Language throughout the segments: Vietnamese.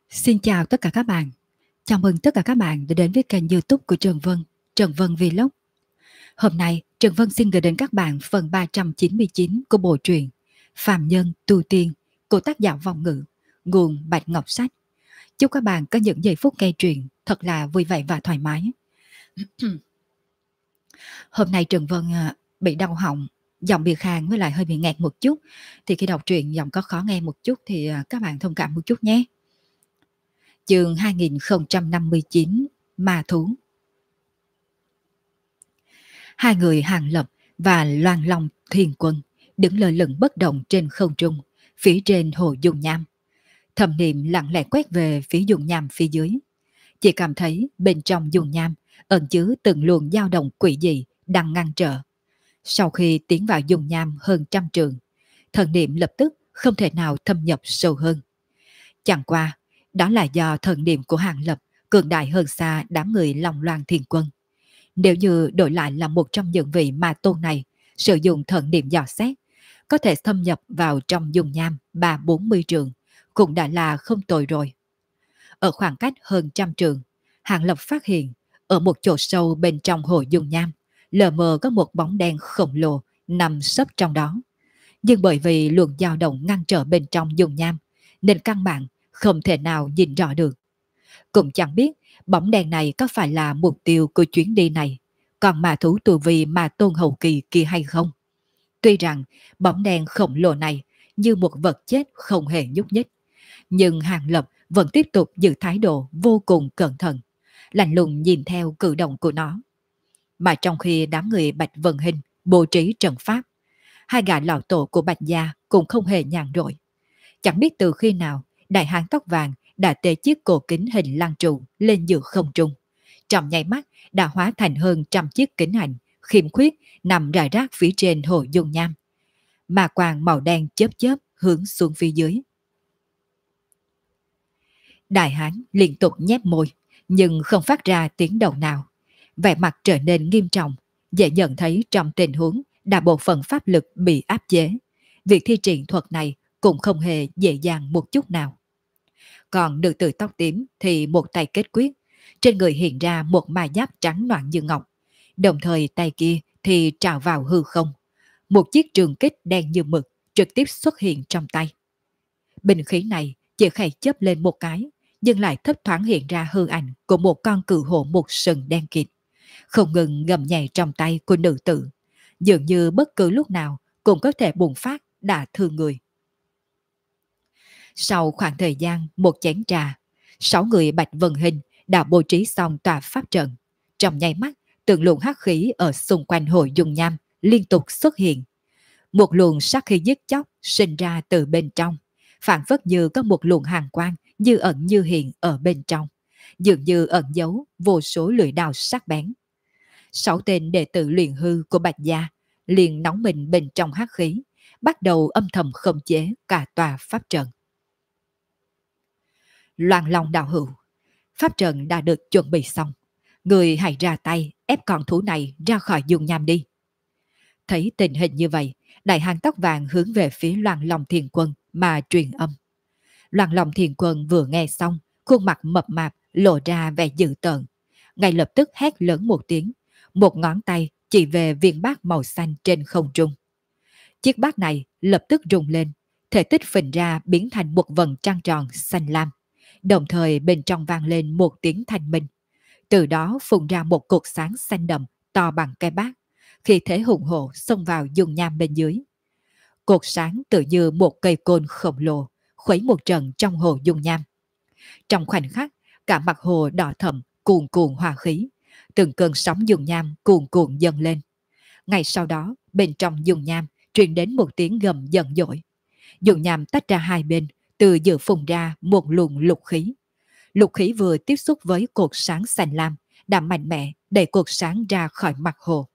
Xin chào tất cả các bạn. Chào mừng tất cả các bạn đã đến với kênh YouTube của Trần Vân Vlog. Hôm nay, Trần Vân xin gửi đến các bạn phần 399 của bộ truyện Phàm Nhân Tu Tiên của tác giả Vong Ngữ, nguồn Bạch Ngọc Sách. Chúc các bạn có những giây phút nghe truyện thật là vui vẻ và thoải mái. Hôm nay Trần Vân bị đau họng, giọng bị khàn với lại hơi bị nghẹt một chút. Thì khi đọc truyện giọng có khó nghe một chút thì các bạn thông cảm một chút nhé. Chương 2059 Ma Thú. Hai người Hàng Lập và Loan Long Thiên Quân đứng lơ lửng bất động trên không trung, phía trên hồ dung nham. Thẩm Niệm lặng lẽ quét về phía dung nham phía dưới. Chỉ cảm thấy bên trong dung nham ẩn chứa từng luồng dao động quỷ dị đang ngăn trở. Sau khi tiến vào dung nham hơn trăm trường, thần niệm lập tức không thể nào thâm nhập sâu hơn. Chẳng qua, đó là do thần niệm của Hàng Lập cường đại hơn xa đám người Long Loan Thiên Quân. Nếu như đổi lại là một trong những vị ma tôn này sử dụng thần niệm dò xét, có thể thâm nhập vào trong dung nham 3-40 trường, cũng đã là không tồi rồi. Ở khoảng cách hơn trăm trường, Hàng Lập phát hiện ở một chỗ sâu bên trong hồ dung nham, lờ mờ có một bóng đen khổng lồ nằm sấp trong đó. Nhưng bởi vì luồng dao động ngăn trở bên trong dung nham, nên căn bản không thể nào nhìn rõ được. Cũng chẳng biết bóng đèn này có phải là mục tiêu của chuyến đi này, còn ma thú tu vi ma tôn hậu kỳ kia hay không. Tuy rằng bóng đèn khổng lồ này như một vật chết không hề nhúc nhích, nhưng Hàng Lập vẫn tiếp tục giữ thái độ vô cùng cẩn thận, lạnh lùng nhìn theo cử động của nó. Mà trong khi đám người Bạch Vân Hình bố trí trận pháp, hai gã lão tổ của Bạch Gia cũng không hề nhàn rỗi. Chẳng biết từ khi nào đại hán tóc vàng đã tê chiếc cổ kính hình lăng trụ lên giữa không trung. Trong nháy mắt đã hóa thành hơn trăm chiếc kính ảnh khiếm khuyết nằm rải rác phía trên hồ dung nham. Mà quang màu đen chớp chớp hướng xuống phía dưới. Đại hán liên tục nhếch môi nhưng không phát ra tiếng động nào. Vẻ mặt trở nên nghiêm trọng, dễ nhận thấy trong tình huống đại bộ phận pháp lực bị áp chế. Việc thi triển thuật này cũng không hề dễ dàng một chút nào. Còn nữ tử tóc tím thì một tay kết quyết, trên người hiện ra một ma giáp trắng noãn như ngọc, đồng thời tay kia thì trào vào hư không. Một chiếc trường kích đen như mực trực tiếp xuất hiện trong tay. Bình khí này chỉ khẽ chớp lên một cái, nhưng lại thấp thoáng hiện ra hư ảnh của một con cự hổ một sừng đen kịt, không ngừng gầm nhảy trong tay của nữ tử, dường như bất cứ lúc nào cũng có thể bùng phát đả thương người. Sau khoảng thời gian một chén trà, 6 người Bạch Vân Hình đã bố trí xong tòa pháp trận. Trong nháy mắt, từng luồng hắc khí ở xung quanh hồ dung nham liên tục xuất hiện. Một luồng sát khí giết chóc sinh ra từ bên trong, phản phất như có một luồng hàn quang như ẩn như hiện ở bên trong, dường như ẩn giấu vô số lưỡi đao sắc bén. 6 tên đệ tử luyện hư của Bạch Gia liền nóng mình bên trong hắc khí, bắt đầu âm thầm khống chế cả tòa pháp trận. Loan Long đạo hữu, pháp trận đã được chuẩn bị xong, người hãy ra tay ép con thú này ra khỏi dung nham đi. Thấy tình hình như vậy, đại hán tóc vàng hướng về phía Loan Long Thiên Quân mà truyền âm. Loan Long Thiên Quân vừa nghe xong, khuôn mặt mập mạp lộ ra vẻ dữ tợn, ngay lập tức hét lớn một tiếng, một ngón tay chỉ về viên bát màu xanh trên không trung. Chiếc bát này lập tức rung lên, thể tích phình ra biến thành một vầng trăng tròn xanh lam. Đồng thời bên trong vang lên một tiếng thanh minh. Từ đó phun ra một cột sáng xanh đậm to bằng cái bát, khi thế hùng hổ xông vào dung nham bên dưới. Cột sáng tự như một cây côn khổng lồ, khuấy một trận trong hồ dung nham. Trong khoảnh khắc, cả mặt hồ đỏ thẫm cuồn cuộn hỏa khí, từng cơn sóng dung nham cuồn cuộn dâng lên. Ngay sau đó, bên trong dung nham truyền đến một tiếng gầm giận dỗi. Dung nham tách ra hai bên, từ giữa phun ra một luồng lục khí. Lục khí vừa tiếp xúc với cột sáng xanh lam, đã mạnh mẽ đẩy cột sáng ra khỏi mặt hồ.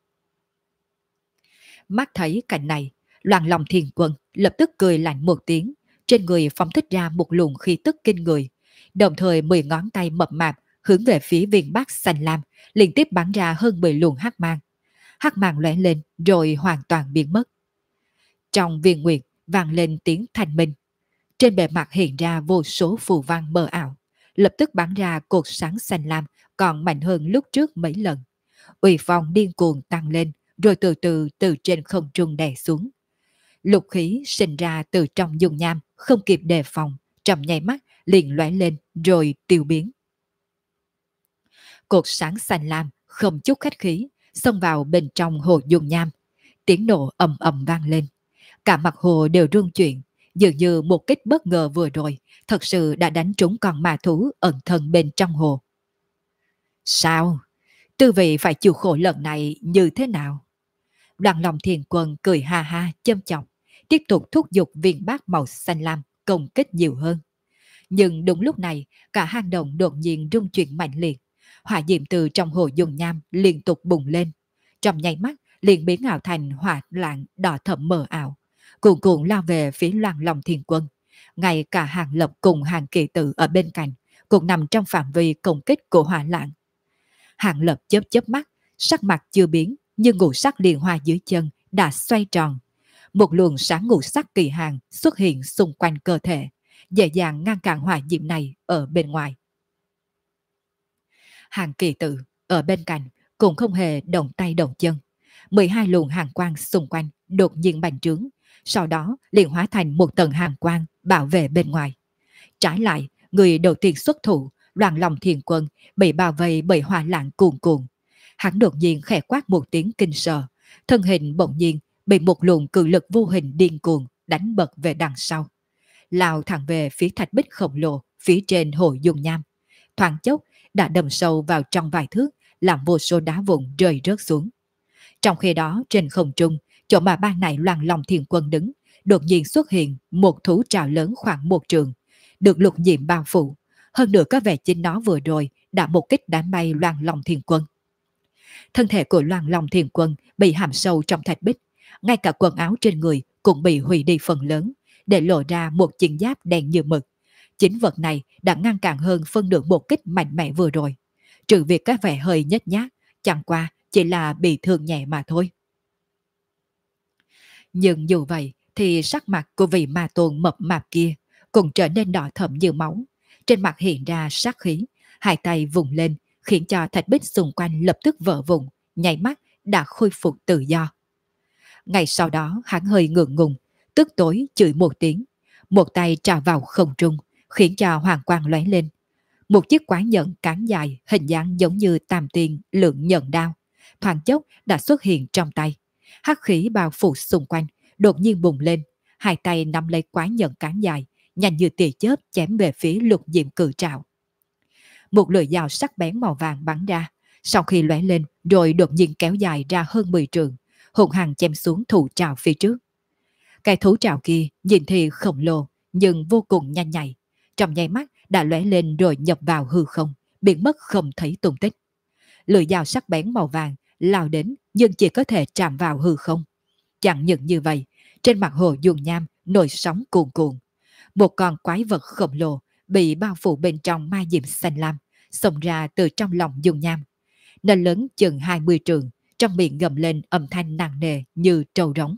Mắt thấy cảnh này, Loan Long Thiên Quân lập tức cười lạnh một tiếng, trên người phóng thích ra một luồng khí tức kinh người, đồng thời 10 ngón tay mập mạp hướng về phía viên bát xanh lam, liên tiếp bắn ra hơn 10 luồng hắc mang. Hắc mang lóe lên rồi hoàn toàn biến mất. Trong viên nguyệt vang lên tiếng thanh minh. Trên bề mặt hiện ra vô số phù văn mờ ảo, lập tức bắn ra cột sáng xanh lam còn mạnh hơn lúc trước mấy lần. Uy phong điên cuồng tăng lên, rồi từ từ từ trên không trung đè xuống. Lục khí sinh ra từ trong dung nham, không kịp đề phòng, trong nháy mắt liền lóe lên rồi tiêu biến. Cột sáng xanh lam không chút khách khí xông vào bên trong hồ dung nham. Tiếng nổ ầm ầm vang lên. Cả mặt hồ đều rung chuyển, dường như một kích bất ngờ vừa rồi thật sự đã đánh trúng con ma thú ẩn thân bên trong hồ. Sao? Tư vị phải chịu khổ lần này như thế nào? Đoàn lòng thiền quân cười ha ha châm chọc, tiếp tục thúc giục viên bát màu xanh lam công kích nhiều hơn. Nhưng đúng lúc này, cả hang động đột nhiên rung chuyển mạnh liệt. Hỏa diệm từ trong hồ dung nham liên tục bùng lên. Trong nháy mắt, liền biến ảo thành hỏa lạng đỏ thẫm mờ ảo, cuồn cuộn lao về phía Loan Long Thiên Quân. Ngay cả Hàng Lập cùng Hàng Kỳ Tự ở bên cạnh cũng nằm trong phạm vi công kích của hỏa lạng. Hàng Lập chớp chớp mắt, sắc mặt chưa biến, nhưng ngũ sắc liên hoa dưới chân đã xoay tròn. Một luồng sáng ngũ sắc kỳ hàng xuất hiện xung quanh cơ thể, dễ dàng ngăn cản hỏa diệm này ở bên ngoài. Hàng Kỳ Tự ở bên cạnh cũng không hề động tay động chân. 12 luồng hàng quang xung quanh đột nhiên bành trướng, sau đó liền hóa thành một tầng hàng quang bảo vệ bên ngoài. Trái lại, người đầu tiên xuất thủ, Loan Long Thiên Quân, bị bao vây bởi hỏa lạng cuồn cuộn. Hắn đột nhiên khẽ quát một tiếng kinh sợ, thân hình bỗng nhiên bị một luồng cự lực vô hình điên cuồng đánh bật về đằng sau, lao thẳng về phía thạch bích khổng lồ phía trên hồ dung nham. Thoáng chốc đã đâm sâu vào trong vài thước, làm vô số đá vụn rơi rớt xuống. Trong khi đó trên không trung, chỗ mà ban nãy Loan Long Thiên Quân đứng, đột nhiên xuất hiện một thú trảo lớn khoảng một trường, được lục diệm bao phủ. Hơn nữa có vẻ chính nó vừa rồi đã một kích đánh bay Loan Long Thiên Quân. Thân thể của Loan Long Thiên Quân bị hàm sâu trong thạch bích, ngay cả quần áo trên người cũng bị hủy đi phần lớn, để lộ ra một chiến giáp đen như mực. Chính vật này đã ngăn cản hơn phân nửa một kích mạnh mẽ vừa rồi. Trừ việc có vẻ hơi nhếch nhác, chẳng qua chỉ là bị thương nhẹ mà thôi. Nhưng dù vậy thì sắc mặt của vị ma tôn mập mạp kia cũng trở nên đỏ thẫm như máu. Trên mặt hiện ra sát khí, hai tay vùng lên khiến cho thạch bích xung quanh lập tức vỡ vụn, nháy mắt đã khôi phục tự do. Ngay sau đó hắn hơi ngượng ngùng, tức tối chửi một tiếng, một tay trào vào không trung, khiến cho hoàng quang lóe lên. Một chiếc quái nhẫn cán dài hình dáng giống như tam tiên lượng nhận đao, thoáng chốc đã xuất hiện trong tay. Hắc khí bao phủ xung quanh, đột nhiên bùng lên, hai tay nắm lấy quái nhẫn cán dài, nhanh như tia chớp chém về phía lục diệm cự trảo. Một lưỡi dao sắc bén màu vàng bắn ra, sau khi lóe lên rồi đột nhiên kéo dài ra hơn 10 trượng, hùng hăng chém xuống thủ trảo phía trước. Cái thú trảo kia nhìn thì khổng lồ nhưng vô cùng nhanh nhạy, trong nháy mắt đã lóe lên rồi nhập vào hư không, biến mất không thấy tung tích. Lưỡi dao sắc bén màu vàng lao đến nhưng chỉ có thể chạm vào hư không. Chẳng những như vậy, trên mặt hồ dung nham nổi sóng cuồn cuộn. Một con quái vật khổng lồ bị bao phủ bên trong ma diệm xanh lam, xông ra từ trong lòng dung nham. Nó lớn chừng 20 trượng, trong miệng gầm lên âm thanh nặng nề như trâu rống.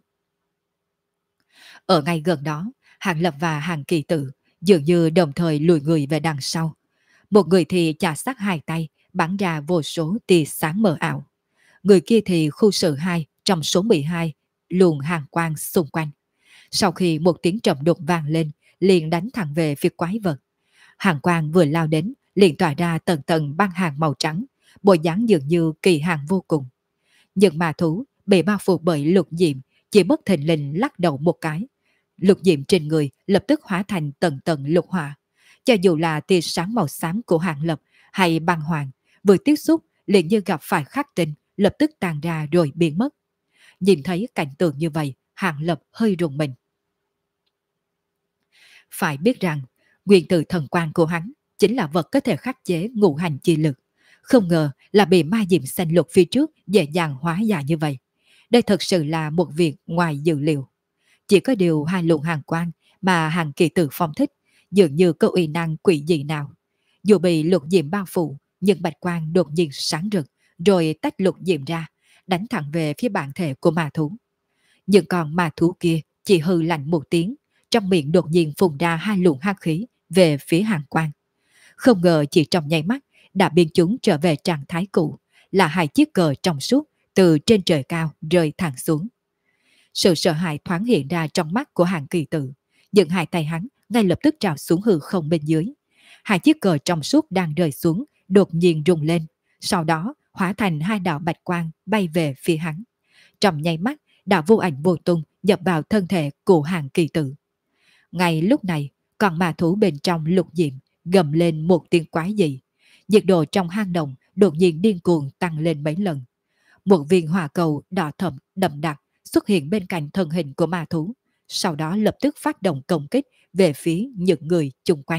Ở ngay gần đó, Hàng Lập và Hàng Kỳ Tự dường như đồng thời lùi người về đằng sau. Một người thì chà sát hai tay, bắn ra vô số tia sáng mờ ảo. Người kia thì khu sự 2 trong số 12, luồng hàng quang xung quanh. Sau khi một tiếng trầm đục vang lên, liền đánh thẳng về phía quái vật. Hàng quang vừa lao đến, liền tỏa ra tầng tầng băng hàng màu trắng, bộ dáng dường như kỳ hàng vô cùng. Nhưng ma thú bị bao phủ bởi lục diệm, chỉ bất thình lình lắc đầu một cái. Lục diệm trên người lập tức hóa thành tầng tầng lục hỏa. Cho dù là tia sáng màu xám của Hàng Lập hay băng hoàng, vừa tiếp xúc liền như gặp phải khắc tinh, lập tức tàn ra rồi biến mất. Nhìn thấy cảnh tượng như vậy, Hàng Lập hơi rùng mình. Phải biết rằng, nguyên tử thần quang của hắn chính là vật có thể khắc chế ngũ hành chi lực. Không ngờ là bị ma diệm xanh lục phía trước dễ dàng hóa giải như vậy. Đây thật sự là một việc ngoài dự liệu. Chỉ có điều hai luồng hàng quang mà Hàng Kỳ Tự phong thích dường như có uy năng quỷ dị nào. Dù bị lục diệm bao phủ, nhưng bạch quang đột nhiên sáng rực, rồi tách lục diệm ra, đánh thẳng về phía bản thể của ma thú. Nhưng còn ma thú kia chỉ hừ lạnh một tiếng, trong miệng đột nhiên phun ra hai luồng hắc khí về phía hàng quang. Không ngờ chỉ trong nháy mắt đã biến chúng trở về trạng thái cũ, là hai chiếc cờ trong suốt từ trên trời cao rơi thẳng xuống. Sự sợ hãi thoáng hiện ra trong mắt của Hàng Kỳ Tự, nhưng hai tay hắn ngay lập tức trào xuống hư không bên dưới. Hai chiếc cờ trong suốt đang rơi xuống đột nhiên rung lên, sau đó hóa thành hai đạo bạch quang bay về phía hắn. Trong nháy mắt đã vô ảnh vô tung nhập vào thân thể của Hàng Kỳ Tự. Ngay lúc này, con ma thú bên trong lục diệm gầm lên một tiếng quái dị. Nhiệt độ trong hang động đột nhiên điên cuồng tăng lên mấy lần. Một viên hỏa cầu đỏ thẫm đậm đặc xuất hiện bên cạnh thân hình của ma thú, sau đó lập tức phát động công kích về phía những người chung quanh.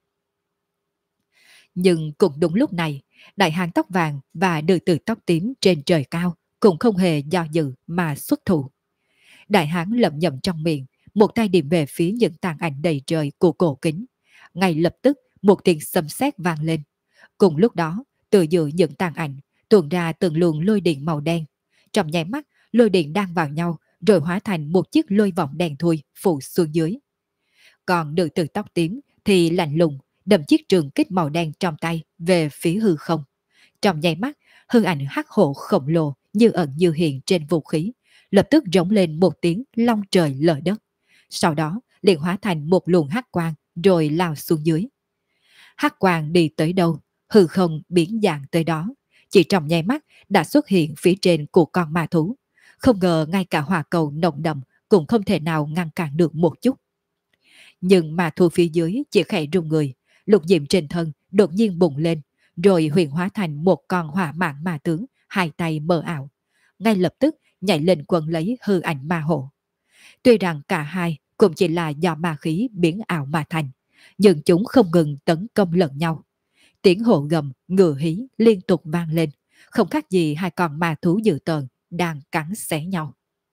Nhưng cũng đúng lúc này, đại hán tóc vàng và nữ tử tóc tím trên trời cao cũng không hề do dự mà xuất thủ. Đại hán lẩm nhẩm trong miệng, một tay điểm về phía những tàn ảnh đầy trời của cổ kính. Ngay lập tức một tiếng sấm sét vang lên. Cùng lúc đó, từ giữa những tàn ảnh tuôn ra từng luồng lôi điện màu đen. Trong nháy mắt, lôi điện đang vào nhau rồi hóa thành một chiếc lôi vòng đen thui phủ xuống dưới. Còn nữ tử tóc tím thì lạnh lùng đâm chiếc trường kích màu đen trong tay về phía hư không. Trong nháy mắt, hư ảnh hắc hổ khổng lồ như ẩn như hiện trên vũ khí, lập tức rống lên một tiếng long trời lở đất. Sau đó liền hóa thành một luồng hắc quang rồi lao xuống dưới. Hắc quang đi tới đâu, hư không biến dạng tới đó. Chỉ trong nháy mắt đã xuất hiện phía trên của con ma thú. Không ngờ ngay cả hỏa cầu nồng đậm cũng không thể nào ngăn cản được một chút. Nhưng ma thú phía dưới chỉ khẽ rung người, lục diệm trên thân đột nhiên bùng lên, rồi huyền hóa thành một con hỏa mãng ma tướng, hai tay mờ ảo. Ngay lập tức nhảy lên quần lấy hư ảnh ma hộ. Tuy rằng cả hai cũng chỉ là do ma khí biến ảo mà thành, nhưng chúng không ngừng tấn công lẫn nhau. Tiếng hổ gầm, ngựa hí liên tục vang lên, không khác gì hai con ma thú dữ tợn đang cắn xé nhau.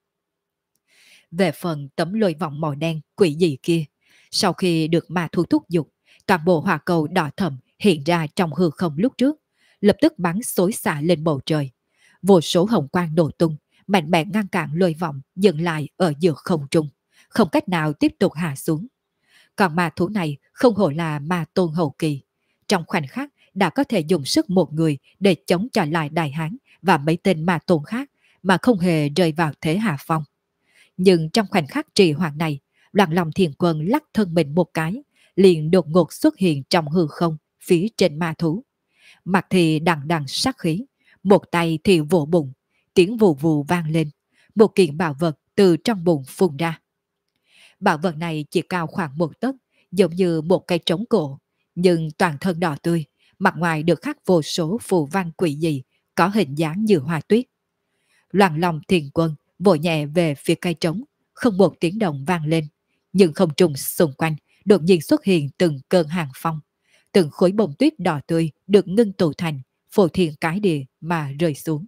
Về phần tấm lôi vòng màu đen quỷ dị kia, sau khi được ma thú thúc giục, toàn bộ hỏa cầu đỏ thẫm hiện ra trong hư không lúc trước, lập tức bắn xối xả lên bầu trời. Vô số hồng quang nổ tung, mạnh mẽ ngăn cản lôi vòng dừng lại ở giữa không trung, không cách nào tiếp tục hạ xuống. Còn ma thú này không hổ là ma tôn hậu kỳ, trong khoảnh khắc đã có thể dùng sức một người để chống trả lại đại hán và mấy tên ma tôn khác mà không hề rơi vào thế hạ phong. Nhưng trong khoảnh khắc trì hoãn này, Loạn Long Thiền Quân lắc thân mình một cái, liền đột ngột xuất hiện trong hư không phía trên ma thú. Mặt thì đằng đằng sát khí, một tay thì vỗ bụng, tiếng vù vù vang lên, một kiện bảo vật từ trong bụng phun ra. Bảo vật này chỉ cao khoảng một tấc, giống như một cây trống cổ, nhưng toàn thân đỏ tươi, mặt ngoài được khắc vô số phù văn quỷ dị, có hình dáng như hoa tuyết. Loạn Long Thiền Quân vội nhẹ về phía cây trống, không một tiếng động vang lên, nhưng không trung xung quanh đột nhiên xuất hiện từng cơn hàng phong, từng khối bông tuyết đỏ tươi được ngưng tụ thành phô thiên cái địa mà rơi xuống.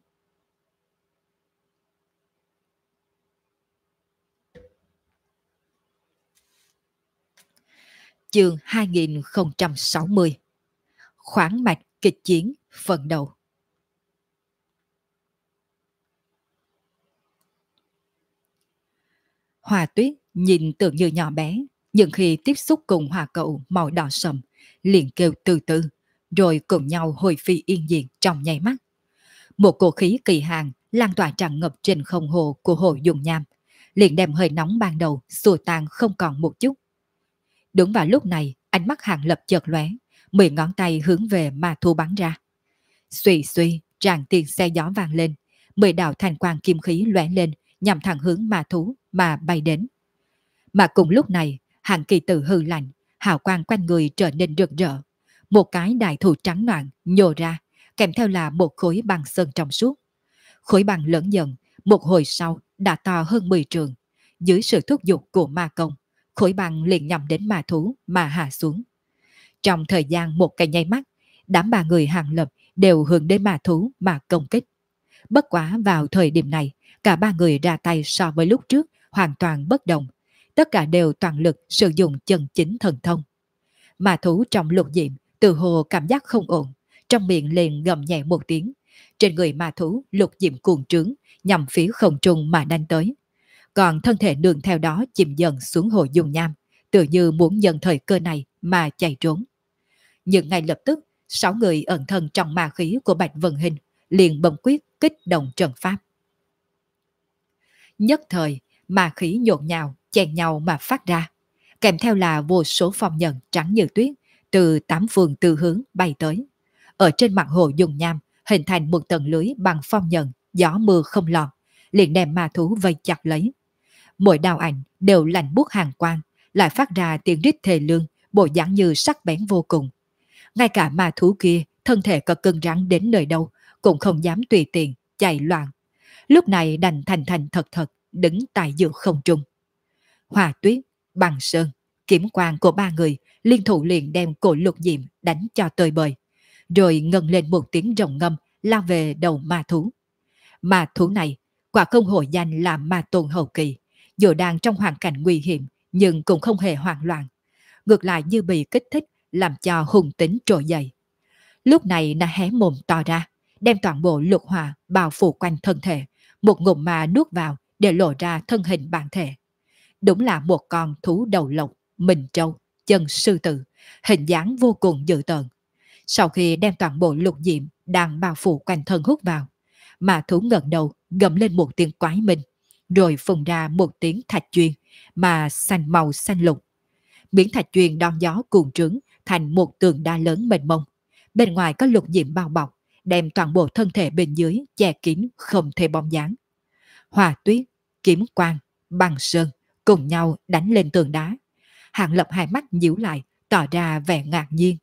Chương 2060. Khoáng mạch kịch chiến phần đầu. Hoa tuyết nhìn tưởng như nhỏ bé, nhưng khi tiếp xúc cùng hỏa cầu màu đỏ sậm, liền kêu từ từ, rồi cùng nhau hồi phi yên diệt trong nháy mắt. Một cổ khí kỳ hàng lan tỏa tràn ngập trên không hồ của hồ Dung Nham, liền đem hơi nóng ban đầu xua tan không còn một chút. Đúng vào lúc này, ánh mắt Hàng Lập chợt lóe, 10 ngón tay hướng về ma thú bắn ra. Xuy xuy, tràn tiền xe gió vang lên, 10 đạo thành quang kim khí lóe lên, nhằm thẳng hướng ma thú mà bay đến. Mà cùng lúc này, Hàng Kỳ Tử hư lạnh, hào quang quanh người trở nên rực rỡ. Một cái đại thủ trắng noãn nhô ra, kèm theo là một khối băng sơn trong suốt. Khối băng lớn dần, một hồi sau đã to hơn 10 trường. Dưới sự thúc giục của ma công, khối băng liền nhằm đến ma thú mà hạ xuống. Trong thời gian một cái nháy mắt, đám ba người Hàng Lập đều hướng đến ma thú mà công kích. Bất quá vào thời điểm này, cả ba người ra tay so với lúc trước hoàn toàn bất đồng. Tất cả đều toàn lực sử dụng chân chính thần thông. Ma thú trong lục diệm từ hồ cảm giác không ổn, trong miệng liền gầm nhẹ một tiếng. Trên người ma thú lục diệm cuồng trướng, nhằm phía không trung mà đánh tới. Còn thân thể đường theo đó chìm dần xuống hồ Dung Nham, tự như muốn nhận thời cơ này mà chạy trốn. Nhưng ngay lập tức, 6 người ẩn thân trong ma khí của Bạch Vân Hình liền bấm quyết kích động trận pháp. Nhất thời, ma khí nhộn nhào, chèn nhau mà phát ra, kèm theo là vô số phong nhận trắng như tuyết từ 8 phương từ hướng bay tới. Ở trên mặt hồ dùng nham hình thành một tầng lưới bằng phong nhận, gió mưa không lọt, liền đem ma thú vây chặt lấy. Mỗi đào ảnh đều lạnh buốt hàng quang, lại phát ra tiếng rít thề lương, bộ dáng như sắc bén vô cùng. Ngay cả ma thú kia, thân thể có cứng rắn đến nơi đâu, cũng không dám tùy tiện chạy loạn. Lúc này đành thành thành thật thật đứng tại giữa không trung. Hòa Tuyết, Bằng Sơn, Kiếm Quang của 3 người liên thủ liền đem cổ Lục Diệm đánh cho tơi bời, rồi ngân lên một tiếng rồng ngâm lao về đầu ma thú. Ma thú này quả không hổ danh là ma tôn hậu kỳ, dù đang trong hoàn cảnh nguy hiểm nhưng cũng không hề hoảng loạn, ngược lại như bị kích thích làm cho hung tính trỗi dậy. Lúc này nó hé mồm to ra, đem toàn bộ lục hỏa bao phủ quanh thân thể, một ngụm mà nuốt vào để lộ ra thân hình bản thể. Đúng là một con thú đầu lộc, mình trâu, chân sư tử, hình dáng vô cùng dữ tợn. Sau khi đem toàn bộ lục diệm đang bao phủ quanh thân hút vào, mà thú ngẩng đầu gầm lên một tiếng quái minh, rồi phun ra một tiếng thạch chuyên mà xanh màu xanh lục. Miếng thạch chuyên đón gió cuồng trướng thành một tường đá lớn mênh mông. Bên ngoài có lục diệm bao bọc, đem toàn bộ thân thể bên dưới che kín không thể bóng dáng. Hòa Tuyết, Kiếm Quang, Bằng Sơn cùng nhau đánh lên tường đá. Hàng Lập hai mắt nhíu lại, tỏ ra vẻ ngạc nhiên.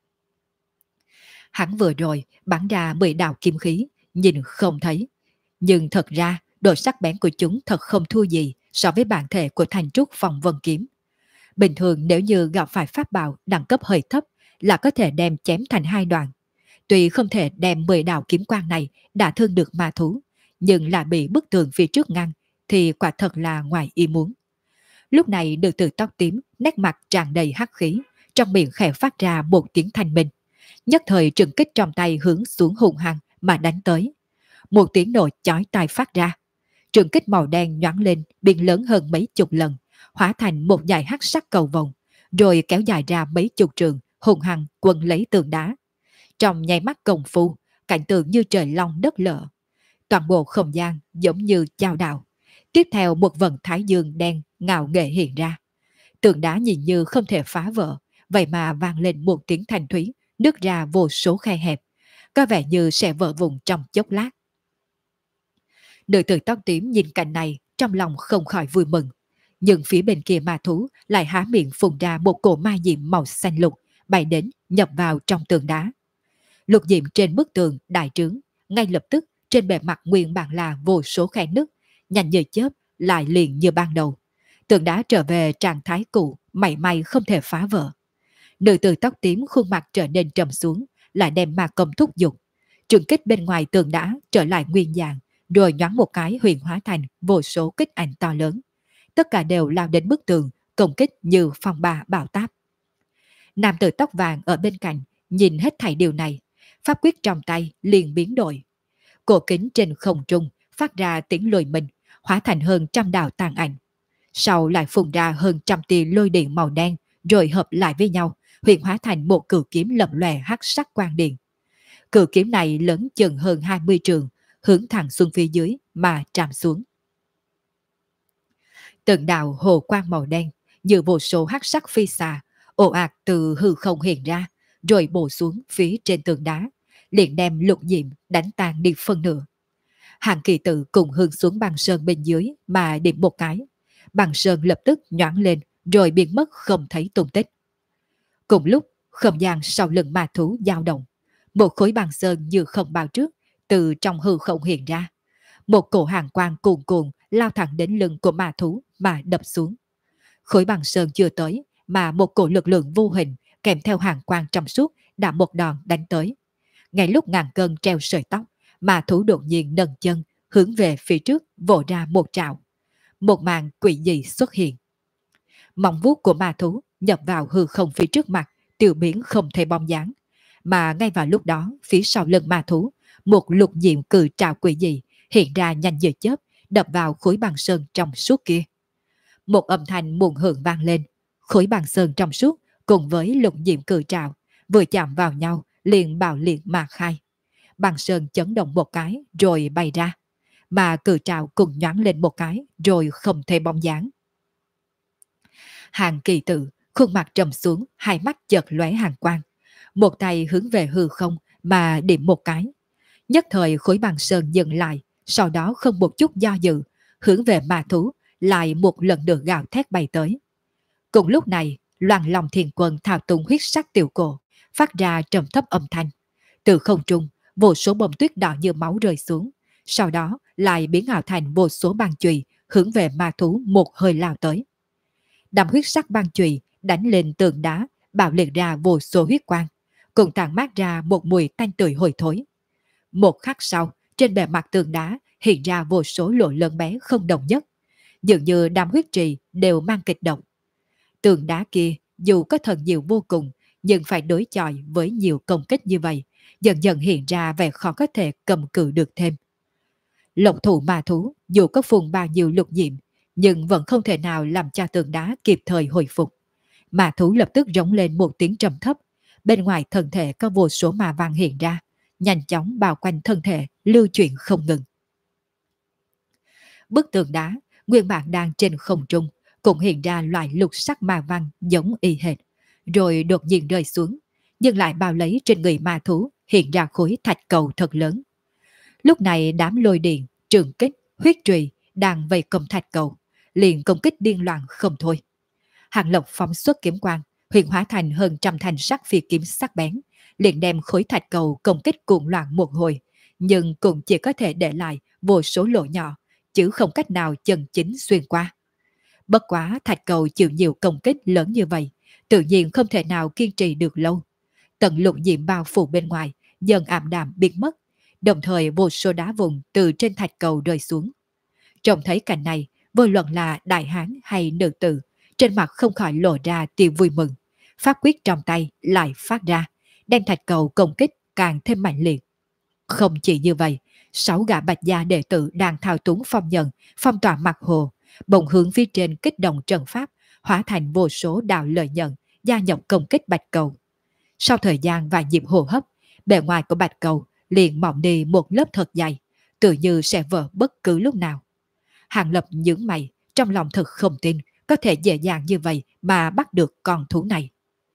Hắn vừa rồi bắn ra 10 đạo kim khí, nhìn không thấy. Nhưng thật ra, độ sắc bén của chúng thật không thua gì so với bản thể của Thành Trúc Phong Vân Kiếm. Bình thường nếu như gặp phải pháp bảo đẳng cấp hơi thấp là có thể đem chém thành 2 đoạn. Tuy không thể đem 10 đạo kiếm quang này đả thương được ma thú, nhưng là bị bức tường phía trước ngăn thì quả thật là ngoài ý muốn. Lúc này nữ tử tóc tím, nét mặt tràn đầy hắc khí, trong miệng khẽ phát ra một tiếng thanh minh. Nhất thời trường kích trong tay hướng xuống hùng hăng mà đánh tới. Một tiếng nổ chói tai phát ra. Trường kích màu đen nhoáng lên, biến lớn hơn mấy chục lần, hóa thành một dải hắc sắc cầu vồng, rồi kéo dài ra mấy chục trường, hùng hăng quấn lấy tường đá. Trong nháy mắt công phu, cảnh tượng như trời long đất lở. Toàn bộ không gian giống như chao đảo. Tiếp theo một vầng thái dương đen ngạo nghễ hiện ra. Tường đá nhìn như không thể phá vỡ, vậy mà vang lên một tiếng thanh thúy, nứt ra vô số khe hẹp, có vẻ như sẽ vỡ vụn trong chốc lát. Nữ tử tóc tím nhìn cảnh này, trong lòng không khỏi vui mừng. Nhưng phía bên kia ma thú lại há miệng phun ra một cổ ma diệm màu xanh lục, bay đến nhập vào trong tường đá. Lục diệm trên bức tường đại trướng, ngay lập tức trên bề mặt nguyên bản là vô số khe nứt, nhanh như chớp lại liền như ban đầu. Tường đá trở về trạng thái cũ, mảy may không thể phá vỡ. Nữ tử tóc tím khuôn mặt trở nên trầm xuống, lại đem ma công thúc giục. Trường kích bên ngoài tường đá trở lại nguyên dạng, rồi nhoáng một cái huyền hóa thành vô số kích ảnh to lớn. Tất cả đều lao đến bức tường, công kích như phong ba bão táp. Nam tử tóc vàng ở bên cạnh nhìn hết thảy điều này, pháp quyết trong tay liền biến đổi. Cổ kính trên không trung phát ra tiếng lôi mình, hóa thành hơn 100 đạo tàn ảnh. Sau lại phun ra hơn 100 tia lôi điện màu đen, rồi hợp lại với nhau, huyền hóa thành một cự kiếm lập lòe hắc sắc quang điện. Cự kiếm này lớn chừng hơn 20 trường, hướng thẳng xuống phía dưới mà chạm xuống. Từng đạo hồ quang màu đen như vô số hắc sắc phi xà ồ ạt từ hư không hiện ra, rồi bổ xuống phía trên tường đá, liền đem Lục Diệm đánh tan đi phân nửa. Hàng Kỳ Tự cùng hướng xuống Bằng Sơn bên dưới mà điểm một cái, Bằng Sơn lập tức nhoáng lên rồi biến mất không thấy tung tích. Cùng lúc không gian sau lưng ma thú dao động, một khối Bằng Sơn như không bao trước từ trong hư không hiện ra, một cổ hàng quang cuồn cuộn lao thẳng đến lưng của ma thú mà đập xuống. Khối Bằng Sơn chưa tới mà một cổ lực lượng vô hình kèm theo hàng quang trong suốt đã một đòn đánh tới. Ngay lúc ngàn cân treo sợi tóc, ma thú đột nhiên nâng chân hướng về phía trước vỗ ra một trảo. Một màn quỷ dị xuất hiện. Móng vuốt của ma thú nhập vào hư không phía trước mặt, tiêu biến không thể bóng dáng. Mà ngay vào lúc đó, phía sau lưng ma thú, một lục diệm cự trảo quỷ dị hiện ra nhanh như chớp, đập vào khối Bằng Sơn trong suốt kia. Một âm thanh muộn hưởng vang lên, khối Bằng Sơn trong suốt cùng với lục diệm cự trảo vừa chạm vào nhau liền bạo liệt mà khai. Băng sơn chấn động một cái rồi bay ra, mà cự trào cùng nhoáng lên một cái rồi không thấy bóng dáng. Hàng Kỳ Tự khuôn mặt trầm xuống, hai mắt chợt lóe hàn quang, một tay hướng về hư không mà điểm một cái. Nhất thời khối băng sơn dừng lại, sau đó không một chút do dự, hướng về ma thú lại một lần nữa gào thét bay tới. Cùng lúc này, Loan Long Thiền Quân thao túng huyết sắc tiểu cổ, phát ra trầm thấp âm thanh. Từ không trung, vô số bông tuyết đỏ như máu rơi xuống, sau đó lại biến ảo thành vô số băng chùy hướng về ma thú một hơi lao tới. Đầm huyết sắc băng chùy đánh lên tường đá, bạo liệt ra vô số huyết quang, cùng tản mát ra một mùi tanh tưởi hôi thối. Một khắc sau, trên bề mặt tường đá hiện ra vô số lỗ lớn bé không đồng nhất, dường như đám huyết trì đều mang kịch độc. Tường đá kia dù có thần nhiều vô cùng, nhưng phải đối chọi với nhiều công kích như vậy, dần dần hiện ra vẻ khó có thể cầm cự được thêm. Lộc thủ ma thú dù có phun bao nhiêu lục diệm, nhưng vẫn không thể nào làm cho tường đá kịp thời hồi phục. Ma thú lập tức rống lên một tiếng trầm thấp, bên ngoài thân thể có vô số ma vàng hiện ra, nhanh chóng bao quanh thân thể, lưu chuyển không ngừng. Bức tường đá nguyên bản đang trên không trung cũng hiện ra loại lục sắc ma văn giống y hệt, rồi đột nhiên rơi xuống, nhưng lại bao lấy trên người ma thú hiện ra khối thạch cầu thật lớn. Lúc này đám lôi điện, trường kích, huyết trùy đang vây công thạch cầu, liền công kích điên loạn không thôi. Hàng Lộc phóng xuất kiếm quang, huyền hóa thành hơn trăm thanh sắc phi kiếm sắc bén, liền đem khối thạch cầu công kích cuồng loạn một hồi, nhưng cũng chỉ có thể để lại vô số lỗ nhỏ, chứ không cách nào chân chính xuyên qua. Bất quá thạch cầu chịu nhiều công kích lớn như vậy, tự nhiên không thể nào kiên trì được lâu. Tận lục diệm bao phủ bên ngoài, dần ảm đạm biến mất, đồng thời vô số đá vùng từ trên thạch cầu rơi xuống. Trông thấy cảnh này, vô luận là đại hán hay nữ tử, trên mặt không khỏi lộ ra tia vui mừng. Pháp quyết trong tay lại phát ra, đem thạch cầu công kích càng thêm mạnh liệt. Không chỉ như vậy, 6 gã bạch gia đệ tử đang thao túng phong nhận, phong tỏa mặt hồ, bỗng hướng phía trên kích động trận pháp, hóa thành vô số đạo lợi nhận, gia nhập công kích bạch cầu. Sau thời gian vài nhịp hô hấp, bề ngoài của bạch cầu liền mỏng đi một lớp thật dày, tự như sẽ vỡ bất cứ lúc nào. Hàng Lập nhướng mày, trong lòng thật không tin có thể dễ dàng như vậy mà bắt được con thú này.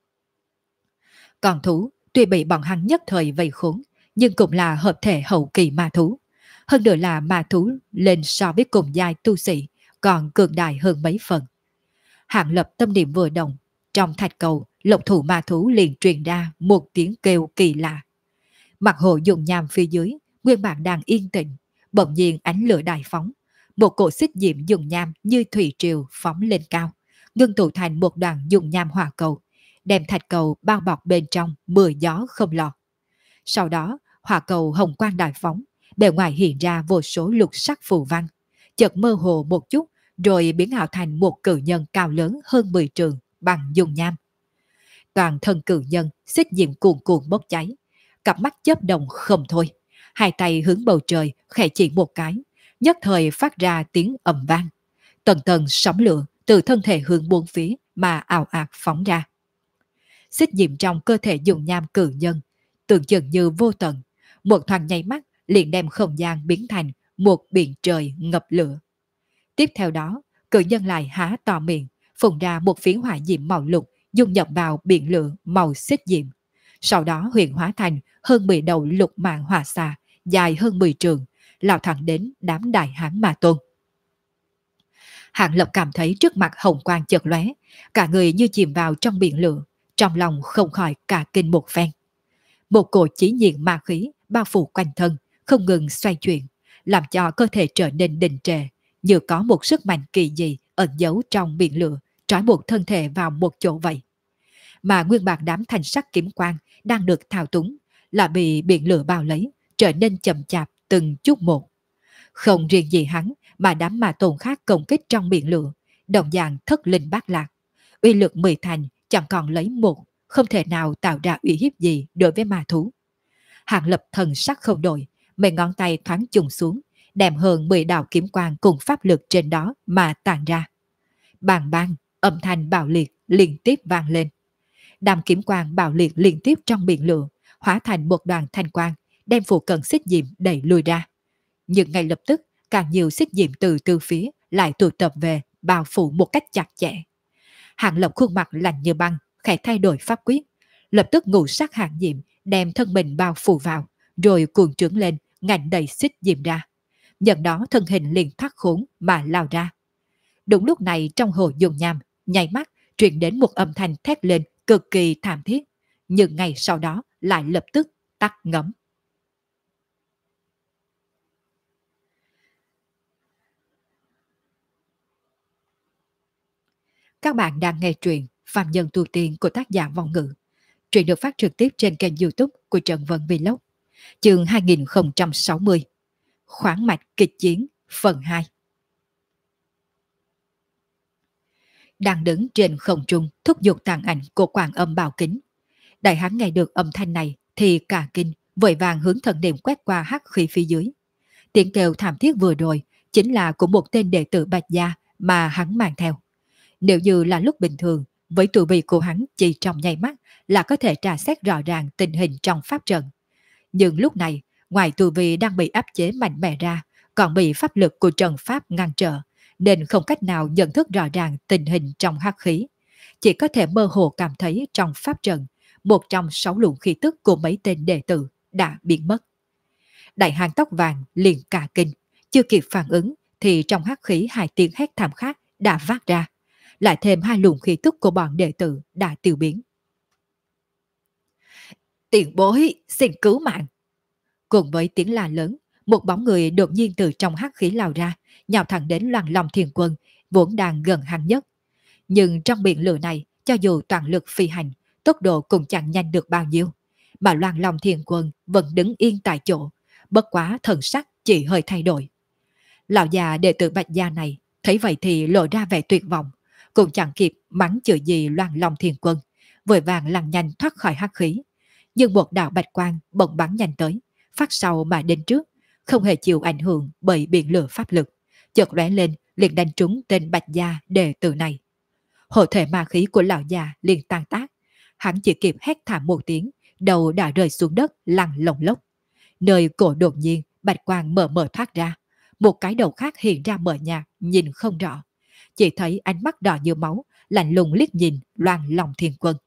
Con thú tuy bị bọn hắn nhất thời vây khốn, nhưng cũng là hợp thể hậu kỳ ma thú. Hơn nữa là ma thú lên so với cùng giai tu sĩ, còn cường đại hơn mấy phần. Hàng Lập tâm niệm vừa động, trong thạch cầu, lộc thủ ma thú liền truyền ra một tiếng kêu kỳ lạ. Mặt hồ dùng nham phía dưới, nguyên bản đang yên tĩnh, bỗng nhiên ánh lửa đại phóng. Một cổ xích diệm dùng nham như thủy triều phóng lên cao, ngưng tụ thành một đoàn dùng nham hỏa cầu, đem thạch cầu bao bọc bên trong mưa gió không lọt. Sau đó, hỏa cầu hồng quang đại phóng, bề ngoài hiện ra vô số lục sắc phù văn, chợt mơ hồ một chút, rồi biến ảo thành một cự nhân cao lớn hơn 10 trượng bằng dùng nham. Toàn thân cự nhân xích diệm cuồn cuộn bốc cháy, cặp mắt chớp đồng không thôi, hai tay hướng bầu trời khẽ chỉ một cái, nhất thời phát ra tiếng ầm vang. Tầng tầng sóng lửa từ thân thể hướng bốn phía mà ào ạt phóng ra. Xích diệm trong cơ thể dùng nham cự nhân, tưởng chừng như vô tận, một thoáng nháy mắt liền đem không gian biến thành một biển trời ngập lửa. Tiếp theo đó, cự nhân lại há to miệng, phun ra một phiến hỏa diệm màu lục dung nhập vào biển lửa màu xích diệm. Sau đó huyền hóa thành hơn 10 đầu lục mạng hỏa xà, dài hơn 10 trường, lao thẳng đến đám đại hán ma tôn. Hạng Lập cảm thấy trước mặt hồng quang chợt lóe, cả người như chìm vào trong biển lửa, trong lòng không khỏi cả kinh một phen. Một cổ chí nhiệt ma khí bao phủ quanh thân, không ngừng xoay chuyển, làm cho cơ thể trở nên đình trệ, như có một sức mạnh kỳ dị ẩn giấu trong biển lửa, trói buộc thân thể vào một chỗ vậy. Mà nguyên bản đám thanh sắc kiếm quang đang được thao túng, là bị biển lửa bao lấy, trở nên chậm chạp từng chút một. Không riêng gì hắn, mà đám ma tồn khác công kích trong biển lửa, đồng dạng thất linh bát lạc. Uy lực 10 thành chẳng còn lấy một, không thể nào tạo ra uy hiếp gì đối với ma thú. Hạng Lập thần sắc không đổi, mấy ngón tay thoáng chùng xuống, đem hơn 10 đạo kiếm quang cùng pháp lực trên đó mà tàn ra. Bàng bang, âm thanh bạo liệt liên tiếp vang lên. Đàm kiếm quang bạo liệt liên tiếp trong biển lửa, hóa thành một đoàn thanh quang, đem phụ cận xích diệm đẩy lùi ra. Nhưng ngay lập tức, càng nhiều xích diệm từ tư phía lại tụ tập về, bao phủ một cách chặt chẽ. Hàng Lập khuôn mặt lạnh như băng, khẽ thay đổi pháp quyết, lập tức ngũ sắc hàng diệm đem thân mình bao phủ vào, rồi cuồng trướng lên, ngạnh đẩy xích diệm ra. Nhận đó thân hình liền thoát khốn mà lao ra. Đúng lúc này trong hồ dùng nham, nháy mắt truyền đến một âm thanh thét lên cực kỳ thảm thiết, nhưng ngay sau đó lại lập tức tắt ngấm. Các bạn đang nghe truyện Phạm Nhân Tu Tiên của tác giả Vong Ngữ. Truyện được phát trực tiếp trên kênh YouTube của Trần Vân Vlog. Chương 2060, Khoáng mạch kịch chiến phần 2. Đang đứng trên không trung thúc giục tàn ảnh của Quang Âm Bảo Kính. Đại hán nghe được âm thanh này thì cả kinh, vội vàng hướng thần niệm quét qua hắc khí phía dưới. Tiếng kêu thảm thiết vừa rồi chính là của một tên đệ tử Bạch Gia mà hắn mang theo. Nếu như là lúc bình thường, với tu vi của hắn chỉ trong nháy mắt là có thể tra xét rõ ràng tình hình trong pháp trận. Nhưng lúc này, ngoài tu vi đang bị áp chế mạnh mẽ ra, còn bị pháp lực của trận pháp ngăn trở, nên không cách nào nhận thức rõ ràng tình hình trong hắc khí. Chỉ có thể mơ hồ cảm thấy trong pháp trận, một trong 6 luồng khí tức của mấy tên đệ tử đã biến mất. Đại hán tóc vàng liền cả kinh, chưa kịp phản ứng thì trong hắc khí 2 tiếng hét thảm khác đã vác ra. Lại thêm 2 luồng khí tức của bọn đệ tử đã tiêu biến. Tiền bối, xin cứu mạng! Cùng với tiếng la lớn, một bóng người đột nhiên từ trong hắc khí lao ra, nhào thẳng đến Loan Long Thiên Quân, vốn đang gần hắn nhất. Nhưng trong biển lửa này, cho dù toàn lực phi hành, tốc độ cũng chẳng nhanh được bao nhiêu. Mà Loan Long Thiên Quân vẫn đứng yên tại chỗ, bất quá thần sắc chỉ hơi thay đổi. Lão già đệ tử Bạch Gia này, thấy vậy thì lộ ra vẻ tuyệt vọng, cũng chẳng kịp mắng chửi gì Loan Long Thiên Quân, vội vàng lăn nhanh thoát khỏi hắc khí. Nhưng một đạo bạch quang bỗng bắn nhanh tới, phát sau mà đến trước, không hề chịu ảnh hưởng bởi biển lửa pháp lực, chợt lóe lên liền đánh trúng tên Bạch Gia đệ tử này. Hộ thể ma khí của lão già liền tan tác, hắn chỉ kịp hét thảm một tiếng, đầu đã rơi xuống đất lăn lồng lốc. Nơi cổ đột nhiên bạch quang mở mở thoát ra, một cái đầu khác hiện ra mờ nhạt, nhìn không rõ, chỉ thấy ánh mắt đỏ như máu, lạnh lùng liếc nhìn Loan Long Thiên Quân.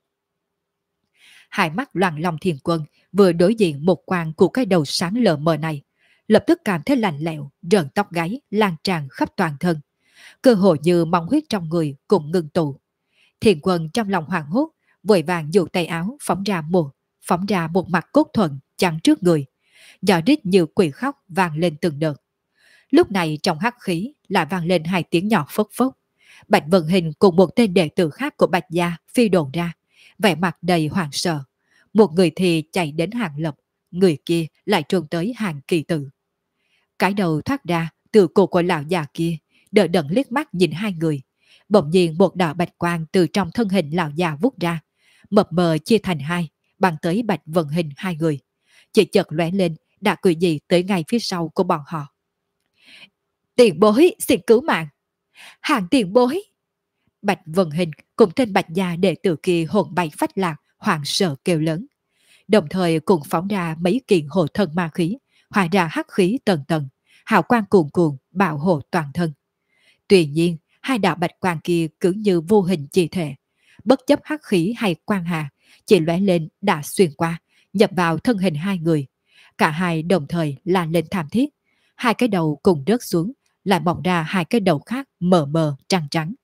Hai mắt Loan Long Thiên Quân vừa đối diện một quang của cái đầu sáng lờ mờ này, lập tức cảm thấy lạnh lẽo, rợn tóc gáy lan tràn khắp toàn thân, cơ hồ như mong huyết trong người cũng ngừng tụ. Thiên Quân trong lòng hoảng hốt, vội vàng giụ tay áo phóng ra một mặt cốt thuận chắn trước người, gió rít như quỷ khóc vang lên từng đợt. Lúc này trong hắc khí lại vang lên 2 tiếng nhỏ phốc phốc. Bạch Vân Hình cùng một tên đệ tử khác của Bạch Gia phi đồn ra, vẻ mặt đầy hoảng sợ. Một người thì chạy đến Hàng Lập, người kia lại trốn tới Hàng Kỳ Tử. Cái đầu thoát ra từ cổ của lão già kia, đỡ đẫn liếc mắt nhìn 2 người. Bỗng nhiên một đạo bạch quang từ trong thân hình lão già vút ra, mập mờ chia thành 2, bắn tới Bạch Vân Hình 2 người. Chỉ chợt lóe lên đã quỷ dị tới ngay phía sau của bọn họ. Tiền bối, xin cứu mạng! Hàng tiền bối! Bạch Vân Hình cùng tên Bạch Gia đệ tử kia hồn bay phách lạc, hoảng sợ kêu lớn. Đồng thời cùng phóng ra mấy kiện hộ thân ma khí, hòa ra hắc khí tầng tầng, hào quang cuồn cuộn bảo hộ toàn thân. Tuy nhiên, 2 đạo bạch quang kia cứ như vô hình chi thể, bất chấp hắc khí hay quang hà, chỉ lóe lên đã xuyên qua, nhập vào thân hình 2 người. Cả hai đồng thời la lên thảm thiết, 2 cái đầu cùng rớt xuống, lại mọc ra 2 cái đầu khác mờ mờ trắng trắng.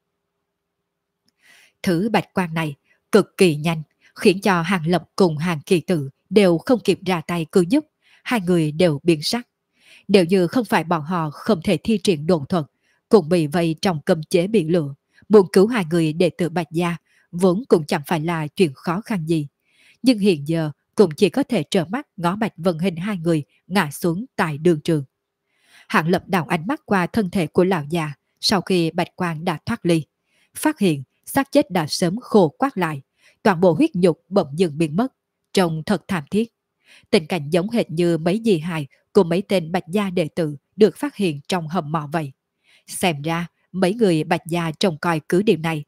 Thứ bạch quang này cực kỳ nhanh, khiến cho Hàng Lập cùng Hàng Kỳ Tử đều không kịp ra tay cứu giúp, 2 người đều biến sắc. Nếu như không phải bọn họ không thể thi triển đồn thuật, cũng bị vây trong cấm chế biển lửa, muốn cứu 2 người đệ tử Bạch Gia vốn cũng chẳng phải là chuyện khó khăn gì. Nhưng hiện giờ cũng chỉ có thể trợn mắt ngó Bạch Vân Hình 2 người ngã xuống tại đường trường. Hàng Lập đảo ánh mắt qua thân thể của lão già sau khi bạch quang đã thoát ly, phát hiện xác chết đã sớm khô quát lại, toàn bộ huyết nhục bỗng dừng biến mất, trông thật thảm thiết. Tình cảnh giống hệt như mấy di hài của mấy tên Bạch Gia đệ tử được phát hiện trong hầm mỏ vậy. Xem ra mấy người Bạch Gia trông coi cứ điểm này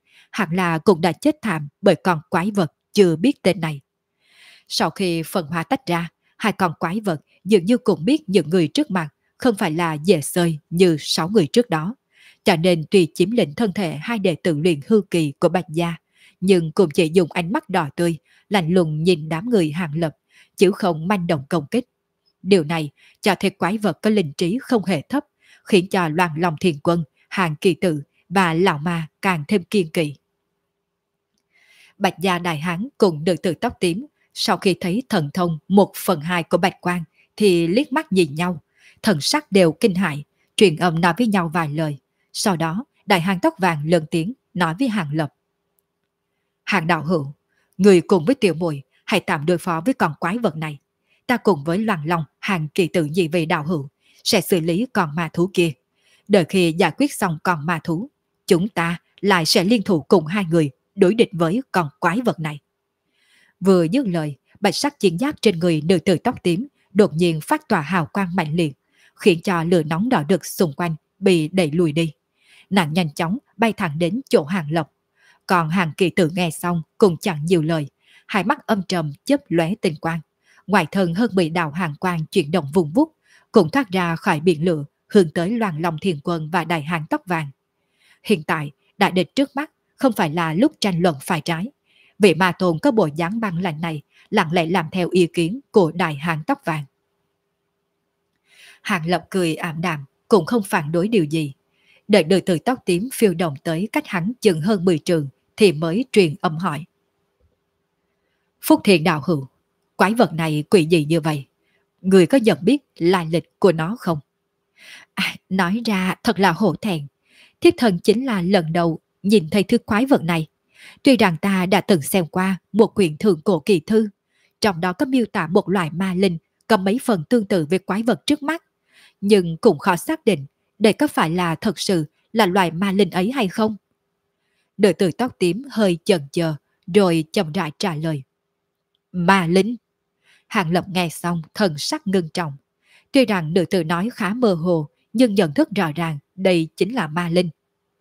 hẳn là cũng đã chết thảm bởi con quái vật chưa biết tên này. Sau khi phân hóa tách ra, hai con quái vật dường như cũng biết những người trước mặt không phải là dễ sơi như 6 người trước đó. Cho nên tuy chiếm lĩnh thân thể hai đệ tử luyện hư kỳ của Bạch Gia, nhưng cũng chỉ dùng ánh mắt đỏ tươi, lạnh lùng nhìn đám người Hàng Lập, chứ không manh động công kích. Điều này cho thấy quái vật có linh trí không hề thấp, khiến cho Loan Long Thiền Quân, Hàng Kỳ Tự và Lão Ma càng thêm kiên kỵ. Bạch Gia Đại Hán cùng nữ tử tóc tím, sau khi thấy thần thông 1/2 của Bạch Quang thì liếc mắt nhìn nhau, thần sắc đều kinh hãi, truyền âm nói với nhau vài lời. Sau đó, Đại Hán tóc vàng lớn tiếng nói với Hàng Lập: Hàng đạo hữu, người cùng với tiểu muội hãy tạm đối phó với con quái vật này. Ta cùng với Loan Long, Hàng Kỳ Tự nhị vị đạo hữu sẽ xử lý con ma thú kia. Đợi khi giải quyết xong con ma thú, chúng ta lại sẽ liên thủ cùng hai người đối địch với con quái vật này. Vừa dứt lời, bạch sắc chiến giáp trên người nữ tử tóc tím đột nhiên phát tỏa hào quang mạnh liệt, khiến cho lửa nóng đỏ đực xung quanh bị đẩy lùi đi. Nàng nhanh chóng bay thẳng đến chỗ Hàng Lập. Còn Hàng Kỳ Tự nghe xong cũng chẳng nhiều lời, hai mắt âm trầm chớp lóe tinh quang. Ngoài thân hơn 10 đạo hàng quang chuyển động vùng vút, cũng thoát ra khỏi biển lửa, hướng tới Loan Long Thiền Quân và Đại Hán tóc vàng. Hiện tại, đại địch trước mắt không phải là lúc tranh luận phải trái. Vị ma tôn có bộ dáng băng lạnh này lặng lẽ làm theo ý kiến của Đại Hán tóc vàng. Hàng Lập cười ảm đạm, cũng không phản đối điều gì. Đợi nữ tử tóc tím phiêu đồng tới cách hắn chừng hơn 10 trường thì mới truyền âm hỏi: Phúc Thiện đạo hữu, quái vật này quỷ gì như vậy? Người có nhận biết lai lịch của nó không? Nói ra thật là hổ thẹn. Thiếp thần chính là lần đầu nhìn thấy thứ quái vật này. Tuy rằng ta đã từng xem qua một quyển thượng cổ kỳ thư, trong đó có miêu tả một loại ma linh có mấy phần tương tự với quái vật trước mắt, nhưng cũng khó xác định đây có phải là thật sự là loài ma linh ấy hay không. Nữ tử tóc tím hơi chần chờ rồi chậm rãi trả lời: Ma linh. Hàng Lập nghe xong thần sắc ngưng trọng. Tuy rằng nữ tử nói khá mơ hồ, nhưng nhận thức rõ ràng đây chính là ma linh.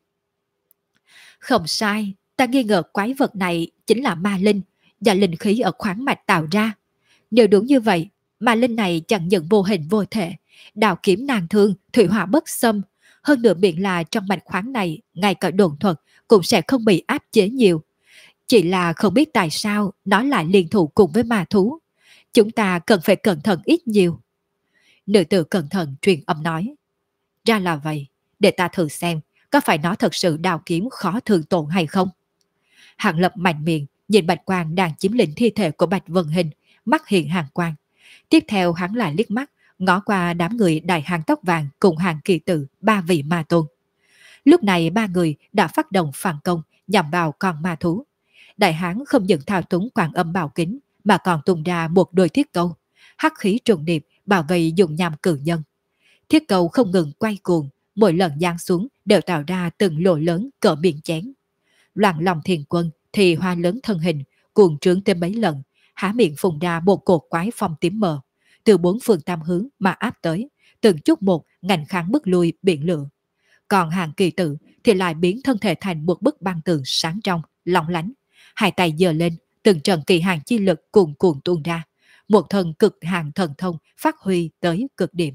Không sai, ta nghi ngờ quái vật này chính là ma linh và linh khí ở khoáng mạch tạo ra. Nếu đúng như vậy, ma linh này chẳng những vô hình vô thể, đào kiếm nàng thương, thủy hỏa bất xâm, hơn nữa miệng là trong mạch khoáng này, ngay cả đồn thuật cũng sẽ không bị áp chế nhiều. Chỉ là không biết tại sao nó lại liên thủ cùng với ma thú. Chúng ta cần phải cẩn thận ít nhiều. Nữ tử cẩn thận truyền âm nói: Ra là vậy, để ta thử xem có phải nó thật sự đào kiếm khó thương tổn hay không. Hàng Lập mạnh miệng nhìn Bạch Quang đang chiếm lĩnh thi thể của Bạch Vân Hình, mắt hiện hàng quang. Tiếp theo hắn lại liếc mắt ngó qua đám người Đại Hán tóc vàng cùng Hàng Kỳ Tự, ba vị ma tôn. Lúc này ba người đã phát động phản công nhằm vào con ma thú. Đại Hán không những thao túng Quang Âm Bảo Kính mà còn tung ra một đôi thiết câu, hắc khí trùng điệp bảo vệ dùng nhằm cử nhân. Thiết cầu không ngừng quay cuồng, mỗi lần giáng xuống đều tạo ra từng lỗ lớn cỡ miệng chén. Loan Long Thiền Quân thì hoa lớn thân hình, cuồng trướng thêm mấy lần, há miệng phun ra một cột quái phong tím mờ, từ bốn phương tam hướng mà áp tới, từng chút một ngành kháng bức lui biển lửa. Còn Hàng Kỳ Tự thì lại biến thân thể thành một bức băng tường sáng trong, lóng lánh, hai tay giơ lên, từng trận kỳ hàng chi lực cuồn cuộn tuôn ra, một thần cực hàng thần thông phát huy tới cực điểm.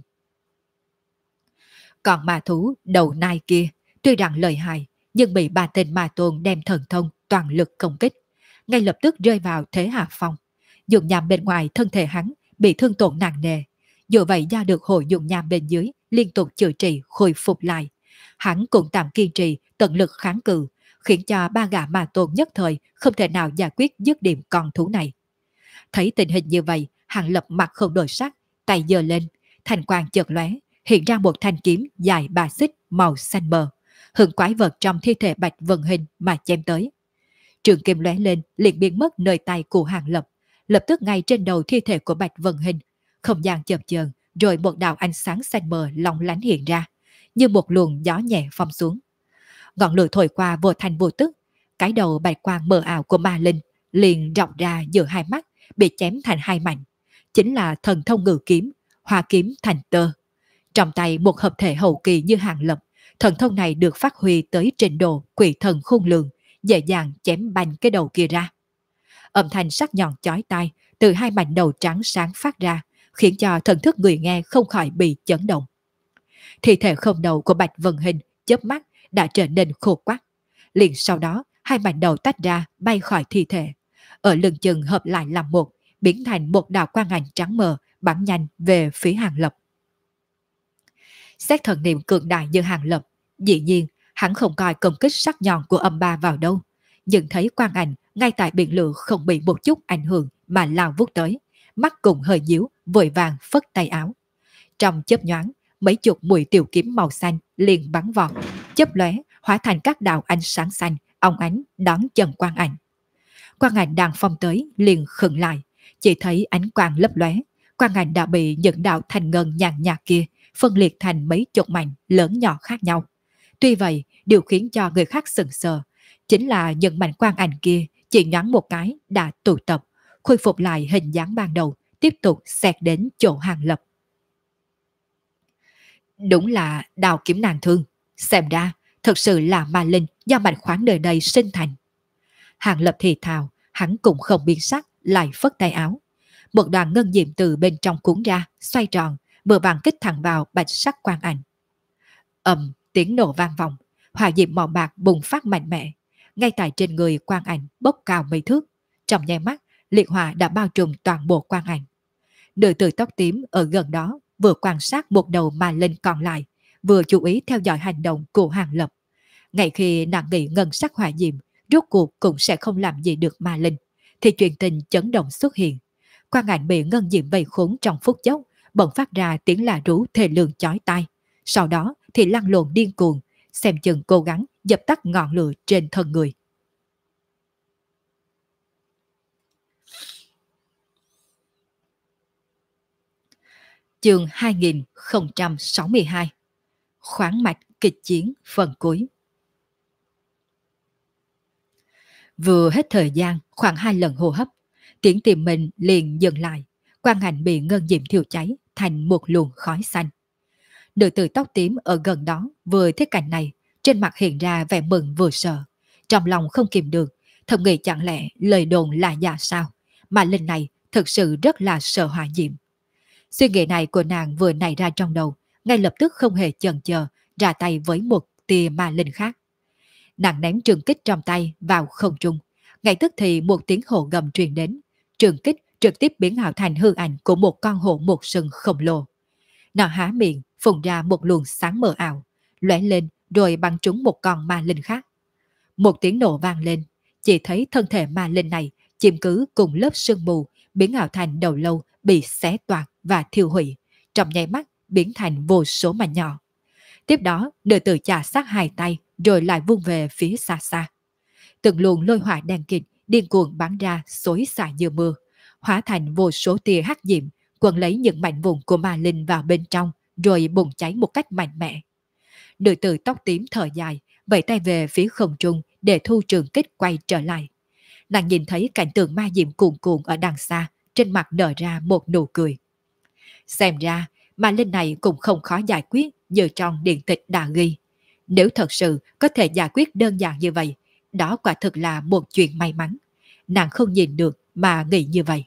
Còn ma thú đầu nai kia, tuy rằng lợi hại, nhưng bị ba tên ma tôn đem thần thông toàn lực công kích, ngay lập tức rơi vào thế hạ phong. Dùng nham bên ngoài thân thể hắn bị thương tổn nặng nề, dù vậy do được hội dùng nham bên dưới liên tục chữa trị khôi phục lại, hắn cũng tạm kiên trì tận lực kháng cự, khiến cho ba gã ma tôn nhất thời không thể nào giải quyết dứt điểm con thú này. Thấy tình hình như vậy, Hàng Lập mặt không đổi sắc, tay giơ lên, thành quang chợt lóe, hiện ra một thanh kiếm dài 3 xích màu xanh mờ, hướng quái vật trong thi thể Bạch Vân Hình mà chém tới. Trường kiếm lóe lên liền biến mất nơi tay của Hàng Lập, lập tức ngay trên đầu thi thể của Bạch Vân Hình, không gian chập chờn, rồi một đạo ánh sáng xanh mờ long lánh hiện ra, như một luồng gió nhẹ phong xuống. Ngọn lửa thổi qua vô thành vô tức, cái đầu bạch quang mờ ảo của ma linh liền rộng ra giữa hai mắt, bị chém thành hai mảnh, chính là thần thông ngự kiếm, hoa kiếm thành tơ. Trong tay một hợp thể hậu kỳ như Hàng Lập, thần thông này được phát huy tới trình độ quỷ thần khôn lường, dễ dàng chém bành cái đầu kia ra. Âm thanh sắc nhọn chói tai từ hai mảnh đầu trắng sáng phát ra, khiến cho thần thức người nghe không khỏi bị chấn động. Thi thể không đầu của Bạch Vân Hình chớp mắt đã trở nên khô quắc. Liền sau đó, hai mảnh đầu tách ra bay khỏi thi thể. Ở lưng chừng hợp lại làm một, biến thành một đạo quang ảnh trắng mờ bắn nhanh về phía Hàng Lập. Xét thần niệm cường đại như Hàng Lập, dĩ nhiên hắn không coi công kích sắc nhọn của âm ba vào đâu, nhưng thấy quang ảnh ngay tại biển lửa không bị một chút ảnh hưởng mà lao vút tới, mắt cùng hơi nhíu, vội vàng phất tay áo. Trong chớp nhoáng, mấy chục mũi tiểu kiếm màu xanh liền bắn vọt, chớp lóe hóa thành các đạo ánh sáng xanh, óng ánh đón chân quang ảnh. Quang ảnh đang phong tới liền khựng lại, chỉ thấy ánh quang lấp lóe, quang ảnh đã bị những đạo thành ngân nhàn nhạt kia phân liệt thành mấy chục mảnh lớn nhỏ khác nhau. Tuy vậy, điều khiến cho người khác sững sờ chính là những mảnh quang ảnh kia chỉ nhoáng một cái đã tụ tập, khôi phục lại hình dáng ban đầu, tiếp tục xẹt đến chỗ Hàng Lập. Đúng là đào kiếm nàng thương, xem ra thật sự là ma linh do mạch khoáng nơi đây sinh thành. Hàng Lập thì thào, hắn cũng không biến sắc, lại phất tay áo. Một đoàn ngân diệm từ bên trong cuốn ra, xoay tròn, vừa vàng kích thẳng vào bạch sắc quang ảnh. Tiếng nổ vang vọng, hỏa diệm màu bạc bùng phát mạnh mẽ, ngay tại trên người quang ảnh bốc cao mấy thước. Trong nháy mắt, liệt hỏa đã bao trùm toàn bộ quang ảnh. Nữ tử tóc tím ở gần đó vừa quan sát một đầu ma linh còn lại, vừa chú ý theo dõi hành động của Hàng Lập. Ngay khi nàng nghĩ ngân sắc hỏa diệm rốt cuộc cũng sẽ không làm gì được ma linh, thì chuyện tình chấn động xuất hiện. Quang ảnh bị ngân diệm vây khốn trong phút chốc, bỗng phát ra tiếng là rú thê lương chói tai. Sau đó thì lăn lộn điên cuồng, xem chừng cố gắng dập tắt ngọn lửa trên thân người. Chương 2062, Khoáng mạch kịch chiến phần cuối. Vừa hết thời gian khoảng 2 lần hô hấp, tiếng tim mình liền dừng lại, quang ảnh bị ngân diệm thiêu cháy thành một luồng khói xanh. Nữ tử tóc tím ở gần đó vừa thấy cảnh này, trên mặt hiện ra vẻ mừng vừa sợ, trong lòng không kìm được, thầm nghĩ chẳng lẽ lời đồn là giả sao, mà linh này thực sự rất là sợ hỏa diệm. Suy nghĩ này của nàng vừa nảy ra trong đầu, ngay lập tức không hề chần chờ, ra tay với một tia ma linh khác. Nàng ném trường kích trong tay vào không trung, ngay tức thì một tiếng hổ gầm truyền đến, trường kích trực tiếp biến ảo thành hư ảnh của một con hổ một sừng khổng lồ. Nó há miệng phun ra một luồng sáng mờ ảo, lóe lên rồi bắn trúng một con ma linh khác. Một tiếng nổ vang lên, chỉ thấy thân thể ma linh này chiếm cứ cùng lớp sương mù, biến ảo thành đầu lâu bị xé toạc và thiêu hủy, trong nháy mắt biến thành vô số mảnh nhỏ. Tiếp đó, nữ tử chà sát hai tay rồi lại vung về phía xa xa. Từng luồng lôi hỏa đen kịt điên cuồng bắn ra xối xả như mưa, hóa thành vô số tia hắc diệm quấn lấy những mảnh vụn của ma linh vào bên trong, rồi bùng cháy một cách mạnh mẽ. Nữ tử tóc tím thở dài, vẫy tay về phía không trung để thu trường kích quay trở lại. Nàng nhìn thấy cảnh tượng ma diệm cuồn cuộn ở đằng xa, trên mặt nở ra một nụ cười. Xem ra, ma linh này cũng không khó giải quyết như trong điện tịch đã ghi. Nếu thật sự có thể giải quyết đơn giản như vậy, đó quả thực là một chuyện may mắn. Nàng không nhìn được mà nghĩ như vậy.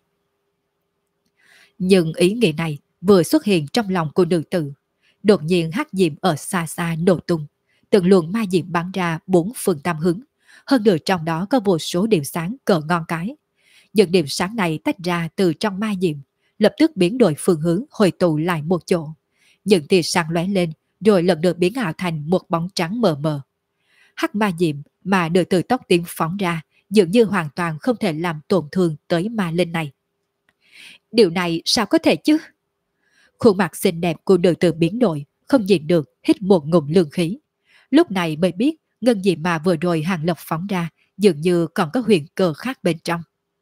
Nhưng ý nghĩ này vừa xuất hiện trong lòng của nữ tử, đột nhiên hắc diệm ở xa xa nổ tung, từng luồng ma diệm bắn ra bốn phương tám hướng, hơn nữa trong đó có vô số điểm sáng cỡ ngon cái. Những điểm sáng này tách ra từ trong ma diệm, lập tức biến đổi phương hướng hồi tụ lại một chỗ. Những tia sáng lóe lên, rồi lần lượt biến ảo thành một bóng trắng mờ mờ. Hắc ma diệm mà nữ tử tóc tím phóng ra dường như hoàn toàn không thể làm tổn thương tới ma linh này. Điều này sao có thể chứ? Khuôn mặt xinh đẹp của nữ tử biến đổi, không nhìn được hít một ngụm lương khí. Lúc này mới biết ngân diệm mà vừa rồi Hàng Lập phóng ra dường như còn có huyền cơ khác bên trong.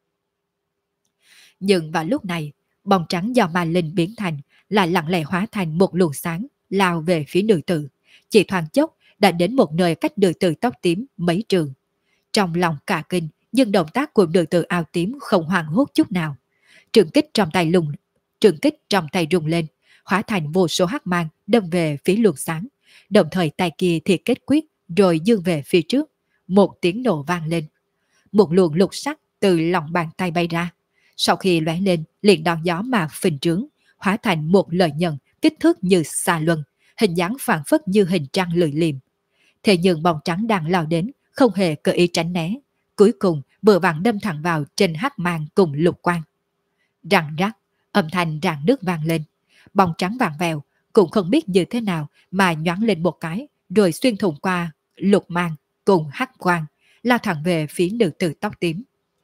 Nhưng vào lúc này, bóng trắng do ma linh biến thành lại lặng lẽ hóa thành một luồng sáng lao về phía nữ tử, chỉ thoáng chốc đã đến một nơi cách nữ tử tóc tím mấy trường. Trong lòng cả kinh, nhưng động tác của nữ tử áo tím không hoảng hốt chút nào. Trường kích trong tay rung lên, hóa thành vô số hắc mang đâm về phía luồng sáng, đồng thời tay kia thì kết quyết rồi dương về phía trước, Một tiếng nổ vang lên. Một luồng lục sắc từ lòng bàn tay bay ra. Sau khi lóe lên, liền đón gió mà phình trướng, hóa thành một lợi nhận kích thước như xà luân, hình dáng phản phất như hình trăng lưỡi liềm. Thế nhưng bóng trắng đang lao đến, không hề cơ ý tránh né. Cuối cùng vừa vặn đâm thẳng vào trên hắc mang cùng lục quang. Răng rắc, âm thanh rạn nước vang lên. Bóng trắng vàng vèo, cũng không biết như thế nào mà nhoáng lên một cái, rồi xuyên thủng qua lục mang cùng hắc quang, lao thẳng về phía nữ tử tóc tím.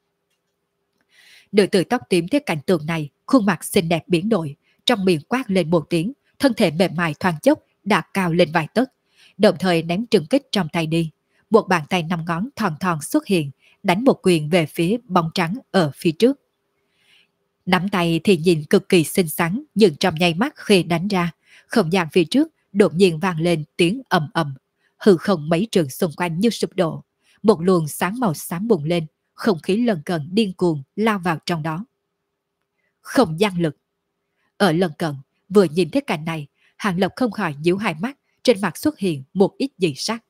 Nữ tử tóc tím thấy cảnh tượng này, khuôn mặt xinh đẹp biến đổi, trong miệng quát lên một tiếng, thân thể mềm mại thoáng chốc đã cao lên vài tấc, đồng thời ném trường kích trong tay đi. Một bàn tay 5 ngón thon thon xuất hiện, đánh một quyền về phía bóng trắng ở phía trước. Nắm tay thì nhìn cực kỳ xinh xắn, nhưng trong nháy mắt khi đánh ra, không gian phía trước đột nhiên vang lên tiếng ầm ầm, hư không mấy trường xung quanh như sụp đổ, một luồng sáng màu xám bùng lên, không khí lân cận điên cuồng lao vào trong đó. Không gian lực. Ở lân cận, vừa nhìn thấy cảnh này, Hàng Lập không khỏi nhíu hai mắt, trên mặt xuất hiện một ít dị sắc.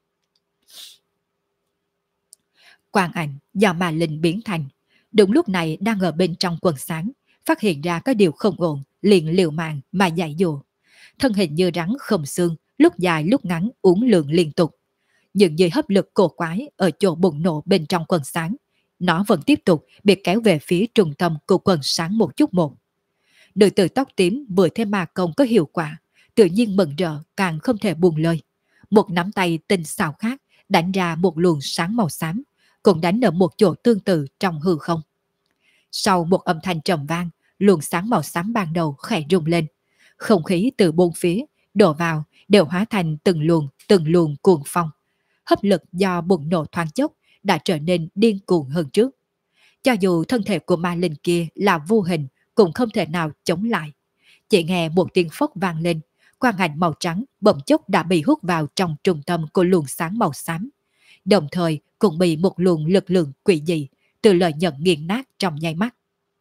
Quang ảnh do mà linh biến thành, đúng lúc này đang ở bên trong quần sáng, phát hiện ra có điều không ổn, liền liều mạng mà dạy dỗ. Thân hình như rắn không xương, lúc dài lúc ngắn uốn lượn liên tục. Nhưng dưới hấp lực cổ quái ở chỗ bùng nổ bên trong quần sáng, nó vẫn tiếp tục bị kéo về phía trung tâm của quần sáng một chút một. Nữ tử tóc tím vừa thấy ma công có hiệu quả, tự nhiên mừng rỡ càng không thể buông lơi. Một nắm tay tinh xảo khác đánh ra một luồng sáng màu xám, cũng đánh ở một chỗ tương tự trong hư không. Sau một âm thanh trầm vang, luồng sáng màu xám ban đầu khẽ rung lên. Không khí từ bốn phía đổ vào đều hóa thành từng luồng cuồng phong. Hấp lực do bùng nổ thoáng chốc đã trở nên điên cuồng hơn trước. Cho dù thân thể của ma linh kia là vô hình, cũng không thể nào chống lại. Chỉ nghe một tiếng phốc vang lên, quang ảnh màu trắng bỗng chốc đã bị hút vào trong trung tâm của luồng sáng màu xám. Đồng thời cũng bị một luồng lực lượng quỷ dị từ lời nhận nghiền nát trong nháy mắt.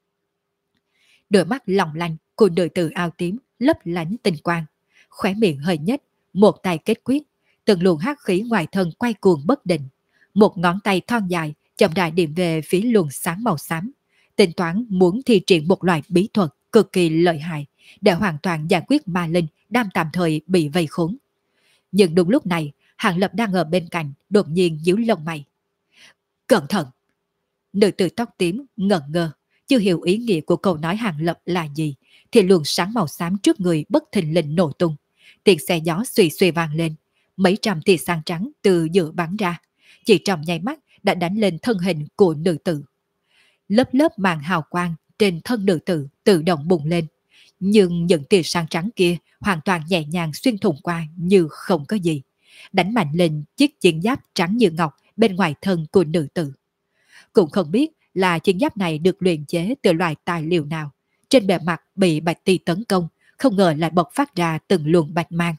Đôi mắt long lanh của nữ tử áo tím lấp lánh tinh quang, khóe miệng hơi nhếch, một tay kết quyết, từng luồng hắc khí ngoài thân quay cuồng bất định. Một ngón tay thon dài chậm rãi điểm về phía luồng sáng màu xám, tính toán muốn thi triển một loại bí thuật cực kỳ lợi hại để hoàn toàn giải quyết ma linh đang tạm thời bị vây khốn. Nhưng đúng lúc này, Hàng Lập đang ở bên cạnh đột nhiên nhíu lông mày. Cẩn thận! Nữ tử tóc tím ngẩn ngơ, chưa hiểu ý nghĩa của câu nói Hàng Lập là gì, thì luồng sáng màu xám trước người bất thình lình nổ tung. Tiếng xe gió xuy xuy vang lên, mấy trăm tia sáng trắng từ giữa bắn ra, chỉ trong nháy mắt đã đánh lên thân hình của nữ tử. Lớp lớp màn hào quang trên thân nữ tử tự động bùng lên, nhưng những tia sáng trắng kia hoàn toàn nhẹ nhàng xuyên thủng qua như không có gì, đánh mạnh lên chiếc chiến giáp trắng như ngọc bên ngoài thân của nữ tử. Cũng không biết là chiến giáp này được luyện chế từ loại tài liệu nào, trên bề mặt bị bạch ti tấn công, không ngờ lại bộc phát ra từng luồng bạch mang.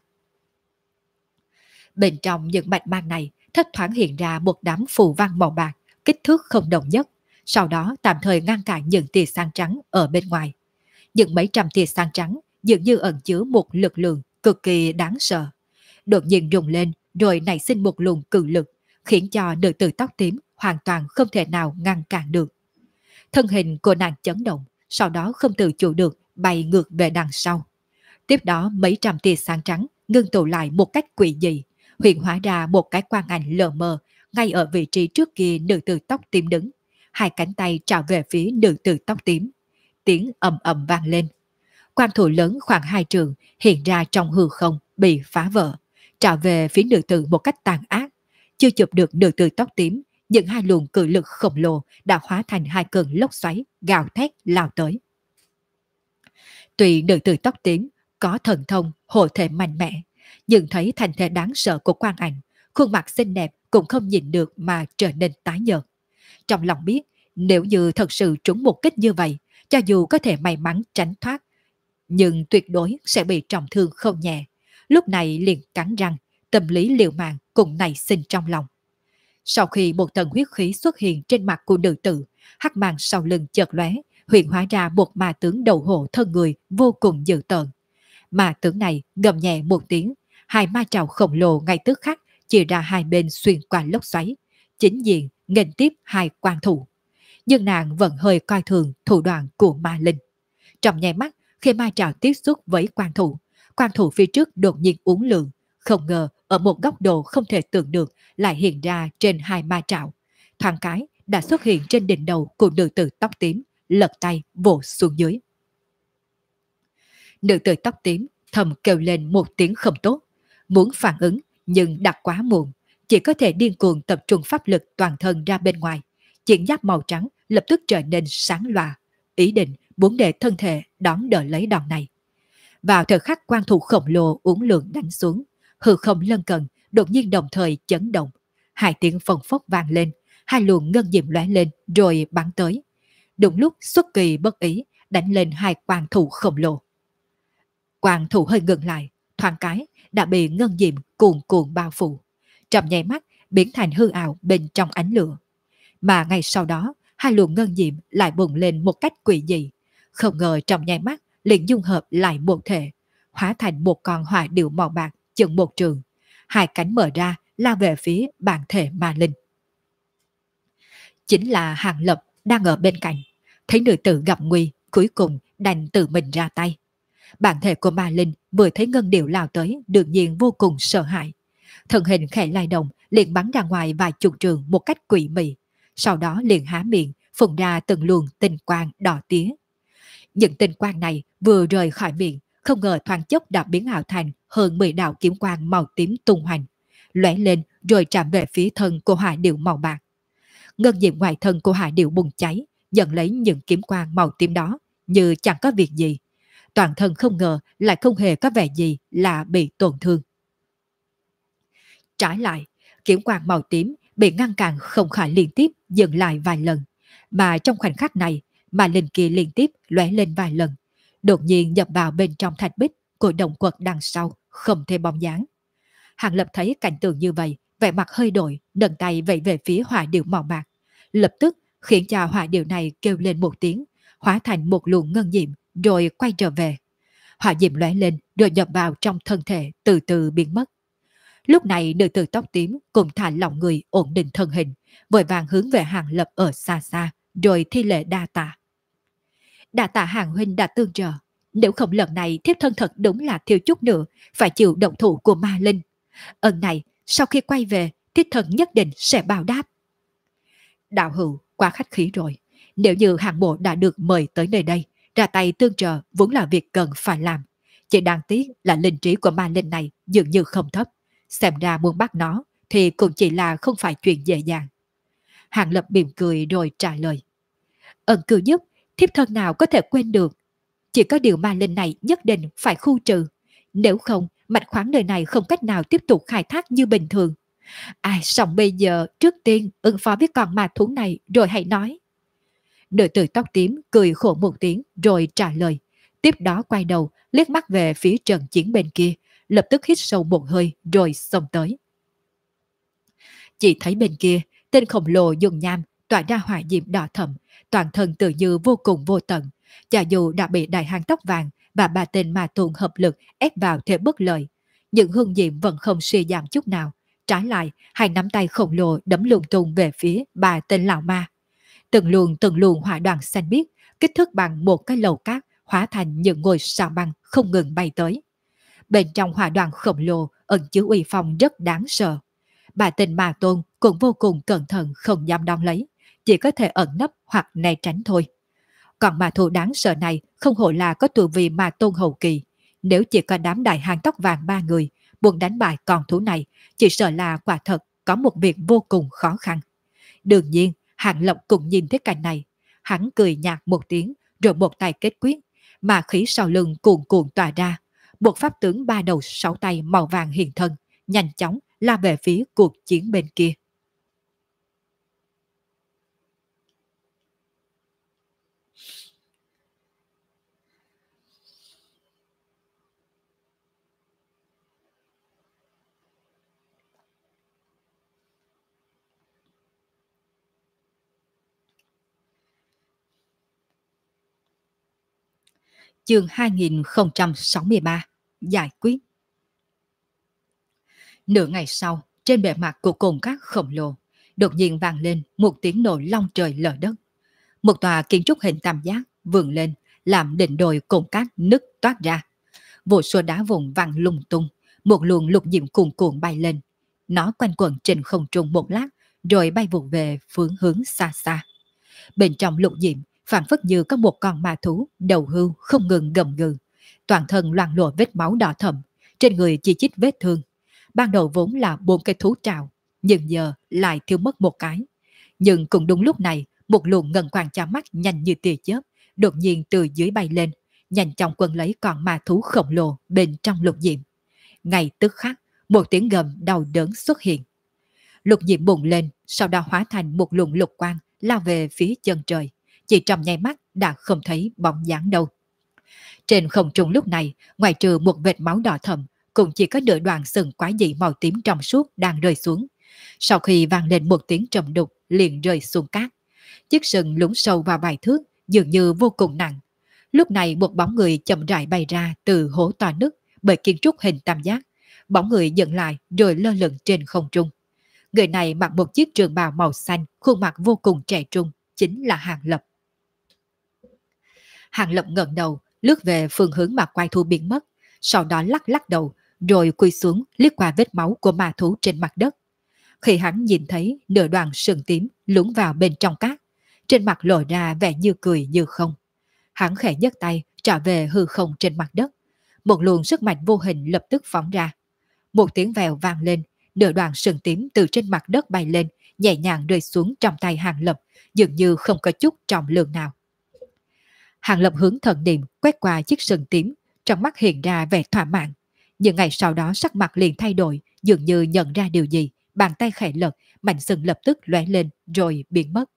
Bên trong những bạch mang này thất thoảng hiện ra một đám phù văn màu bạc, kích thước không đồng nhất, sau đó tạm thời ngăn cản những tia sáng trắng ở bên ngoài. Những mấy trăm tia sáng trắng dường như ẩn chứa một lực lượng cực kỳ đáng sợ. Đột nhiên rung lên rồi nảy sinh một luồng cự lực, khiến cho nữ tử tóc tím hoàn toàn không thể nào ngăn cản được. Thân hình của nàng chấn động, sau đó không tự chủ được bay ngược về đằng sau. Tiếp đó mấy trăm tia sáng trắng ngưng tụ lại một cách quỷ dị, hiện hóa ra một cái quang ảnh lờ mờ ngay ở vị trí trước kia nữ tử tóc tím đứng. Hai cánh tay trào về phía nữ tử tóc tím. Tiếng ầm ầm vang lên. Quang thủ lớn khoảng 2 trượng hiện ra trong hư không bị phá vỡ, trào về phía nữ tử một cách tàn ác. Chưa chụp được nữ tử tóc tím, những hai luồng cự lực khổng lồ đã hóa thành hai cơn lốc xoáy gào thét lao tới. Tuy nữ tử tóc tím có thần thông hộ thể mạnh mẽ, nhưng thấy thành thể đáng sợ của quang ảnh, khuôn mặt xinh đẹp cũng không nhìn được mà trở nên tái nhợt. Trong lòng biết, nếu như thật sự trúng một kích như vậy, cho dù có thể may mắn tránh thoát, nhưng tuyệt đối sẽ bị trọng thương không nhẹ. Lúc này liền cắn răng, tâm lý liều mạng cùng nảy sinh trong lòng. Sau khi một tầng huyết khí xuất hiện trên mặt của nữ tử, hắc màng sau lưng chợt lóe, hiện hóa ra một ma tướng đầu hổ thân người vô cùng dữ tợn. Ma tướng này gầm nhẹ một tiếng, hai ma trảo khổng lồ ngay tức khắc chia ra hai bên xuyên qua lốc xoáy, chính diện nghênh tiếp hai quan thủ. Nhưng nàng vẫn hơi coi thường thủ đoạn của ma linh. Trong nháy mắt, khi ma trảo tiếp xúc với quan thủ phía trước đột nhiên uốn lượn, không ngờ ở một góc độ không thể tưởng được lại hiện ra trên hai ma trảo. Thoáng cái đã xuất hiện trên đỉnh đầu của nữ tử tóc tím, lật tay vỗ xuống dưới. Nữ tử tóc tím thầm kêu lên một tiếng không tốt, muốn phản ứng nhưng đã quá muộn, chỉ có thể điên cuồng tập trung pháp lực toàn thân ra bên ngoài. Chiến giáp màu trắng lập tức trở nên sáng loà, ý định muốn để thân thể đón đỡ lấy đòn này. Vào thời khắc quan thủ khổng lồ uốn lượn đánh xuống, hư không lân cận đột nhiên đồng thời chấn động, hai tiếng phồng phốc vang lên, hai luồng ngân diệm lóe lên rồi bắn tới. Đúng lúc xuất kỳ bất ý đánh lên hai quan thủ khổng lồ. Quan thủ hơi ngừng lại, thoáng cái đã bị ngân diệm cuồn cuộn bao phủ, trong nháy mắt biến thành hư ảo bên trong ánh lửa. Mà ngay sau đó, hai luồng ngân diệm lại bùng lên một cách quỷ dị, không ngờ trong nháy mắt liền dung hợp lại một thể, hóa thành một con hỏa điệu màu bạc chừng một trường, hai cánh mở ra lao về phía bản thể ma linh. Chính là Hàng Lập đang ở bên cạnh, thấy nữ tử gặp nguy, cuối cùng đành tự mình ra tay. Bản thể của ma linh vừa thấy ngân điệu lao tới đương nhiên vô cùng sợ hãi. Thân hình khẽ lay động liền bắn ra ngoài vài chục trường một cách quỷ mị, sau đó liền há miệng phun ra từng luồng tinh quang đỏ tía. Những tinh quang này vừa rời khỏi miệng, không ngờ thoáng chốc đã biến ảo thành hơn 10 đạo kiếm quang màu tím tung hoành, lóe lên rồi chạm về phía thân của hỏa điệu màu bạc. Ngân diệm ngoài thân của hỏa điệu bùng cháy, nhận lấy những kiếm quang màu tím đó như chẳng có việc gì. Toàn thân không ngờ lại không hề có vẻ gì là bị tổn thương. Trái lại, kiếm quang màu tím bị ngăn cản không khỏi liên tiếp dừng lại vài lần, mà trong khoảnh khắc này mà linh kia liên tiếp lóe lên vài lần, đột nhiên nhập vào bên trong thạch bích của động quật đằng sau, không thêm bóng dáng. Hàng Lập thấy cảnh tượng như vậy, vẻ mặt hơi đổi, nâng tay vẫy về phía hỏa điệu màu bạc, lập tức khiến cho hỏa điệu này kêu lên một tiếng, hóa thành một luồng ngân diệm rồi quay trở về. Hỏa diệm lóe lên rồi nhập vào trong thân thể, từ từ biến mất. Lúc này nữ tử tóc tím cùng thả lỏng người ổn định thân hình, vội vàng hướng về Hàng Lập ở xa xa, rồi thi lễ đa tạ. Đa tạ Hàng huynh đã tương trợ, nếu không lần này thiếp thân thật đúng là thiếu chút nữa phải chịu động thủ của ma linh. Ân này sau khi quay về thiếp thân nhất định sẽ báo đáp. Đạo hữu quá khách khí rồi, nếu như Hàng bộ đã được mời tới nơi đây, ra tay tương trợ vốn là việc cần phải làm. Chỉ đáng tiếc là linh trí của ma linh này dường như không thấp, xem ra muốn bắt nó thì cũng chỉ là không phải chuyện dễ dàng. Hàng Lập mỉm cười rồi trả lời. Ân cư giúp, thiếp thân nào có thể quên được. Chỉ có điều ma linh này nhất định phải khu trừ. Nếu không, mạch khoáng nơi này không cách nào tiếp tục khai thác như bình thường. Ai xong bây giờ trước tiên ứng phó với con ma thú này rồi hãy nói. Nữ tử tóc tím cười khổ một tiếng rồi trả lời. Tiếp đó quay đầu liếc mắt về phía trận chiến bên kia, lập tức hít sâu một hơi rồi xông tới. Chỉ thấy bên kia, tên khổng lồ dùng nham tỏa ra hỏa diệm đỏ thẫm, toàn thân tự như vô cùng vô tận. Chả dù đã bị đại hang tóc vàng và ba tên ma tùng hợp lực ép vào thế bất lợi, những hương diệm vẫn không suy giảm chút nào. Trái lại, hai nắm tay khổng lồ đấm lung tung về phía ba tên lão ma. Từng luồng hỏa đoàn xanh biếc, kích thước bằng một cái lầu cát, hóa thành những ngôi sao băng không ngừng bay tới. Bên trong hỏa đoàn khổng lồ ẩn chứa uy phong rất đáng sợ. Bà tên ma tôn cũng vô cùng cẩn thận không dám đón lấy, chỉ có thể ẩn nấp hoặc né tránh thôi. Còn ma thú đáng sợ này không hổ là có tu vi ma tôn hậu kỳ. Nếu chỉ có đám đại hang tóc vàng ba người, buồn đánh bại con thú này, chỉ sợ là quả thật có một việc vô cùng khó khăn. Đương nhiên, Hàng Lập cũng nhìn thấy cảnh này. Hắn cười nhạt một tiếng, rồi một tay kết quyết, mà khí sau lưng cuồn cuộn tỏa ra. Một pháp tướng ba đầu sáu tay màu vàng hiện thân, nhanh chóng la về phía cuộc chiến bên kia. Chương 2063 giải quyết. Nửa ngày sau, trên bề mặt của cồn cát khổng lồ, đột nhiên vang lên một tiếng nổ long trời lở đất. Một tòa kiến trúc hình tam giác vươn lên, làm đỉnh đồi cồn cát nứt toát ra. Vô số đá vụn văng lung tung, một luồng lục diễm cuồn cuộn bay lên. Nó quanh quẩn trên không trung một lát, rồi bay vụt về phương hướng xa xa. Bên trong lục diễm, phản phất như có một con ma thú đầu hưu không ngừng gầm gừ. Toàn thân loang lổ vết máu đỏ thẫm, trên người chi chít vết thương. Ban đầu vốn là 4 cái thú trào, nhưng giờ lại thiếu mất một cái. Nhưng cùng đúng lúc này, một luồng ngân quang chói mắt nhanh như tia chớp, đột nhiên từ dưới bay lên, nhanh chóng quấn lấy con ma thú khổng lồ bên trong lục diệm. Ngay tức khắc, một tiếng gầm đau đớn xuất hiện. Lục diệm bùng lên, sau đó hóa thành một luồng lục quang lao về phía chân trời. Chỉ trong nháy mắt đã không thấy bóng dáng đâu. Trên không trung lúc này, ngoài trừ một vệt máu đỏ thẫm, cũng chỉ có nửa đoạn sừng quái dị màu tím trong suốt đang rơi xuống. Sau khi vang lên một tiếng trầm đục, liền rơi xuống cát. Chiếc sừng lún sâu vào vài thước, dường như vô cùng nặng. Lúc này một bóng người chậm rãi bay ra từ hố to nứt bởi kiến trúc hình tam giác. Bóng người dừng lại rồi lơ lửng trên không trung. Người này mặc một chiếc trường bào màu xanh, khuôn mặt vô cùng trẻ trung, chính là Hàng Lập. Hàng Lập ngẩng đầu, lướt về phương hướng mà quái thú biến mất, sau đó lắc lắc đầu, rồi cúi xuống liếc qua vết máu của ma thú trên mặt đất. Khi hắn nhìn thấy nửa đoạn sừng tím lún vào bên trong cát, trên mặt lộ ra vẻ như cười như không. Hắn khẽ nhấc tay trả về hư không trên mặt đất. Một luồng sức mạnh vô hình lập tức phóng ra. Một tiếng vèo vang lên, nửa đoạn sừng tím từ trên mặt đất bay lên, nhẹ nhàng rơi xuống trong tay Hàng Lập, dường như không có chút trọng lượng nào. Hàng Lập hướng thần niệm quét qua chiếc sừng tím, trong mắt hiện ra vẻ thỏa mãn. Nhưng ngày sau đó sắc mặt liền thay đổi, dường như nhận ra điều gì, bàn tay khẽ lật, mảnh sừng lập tức lóe lên rồi biến mất.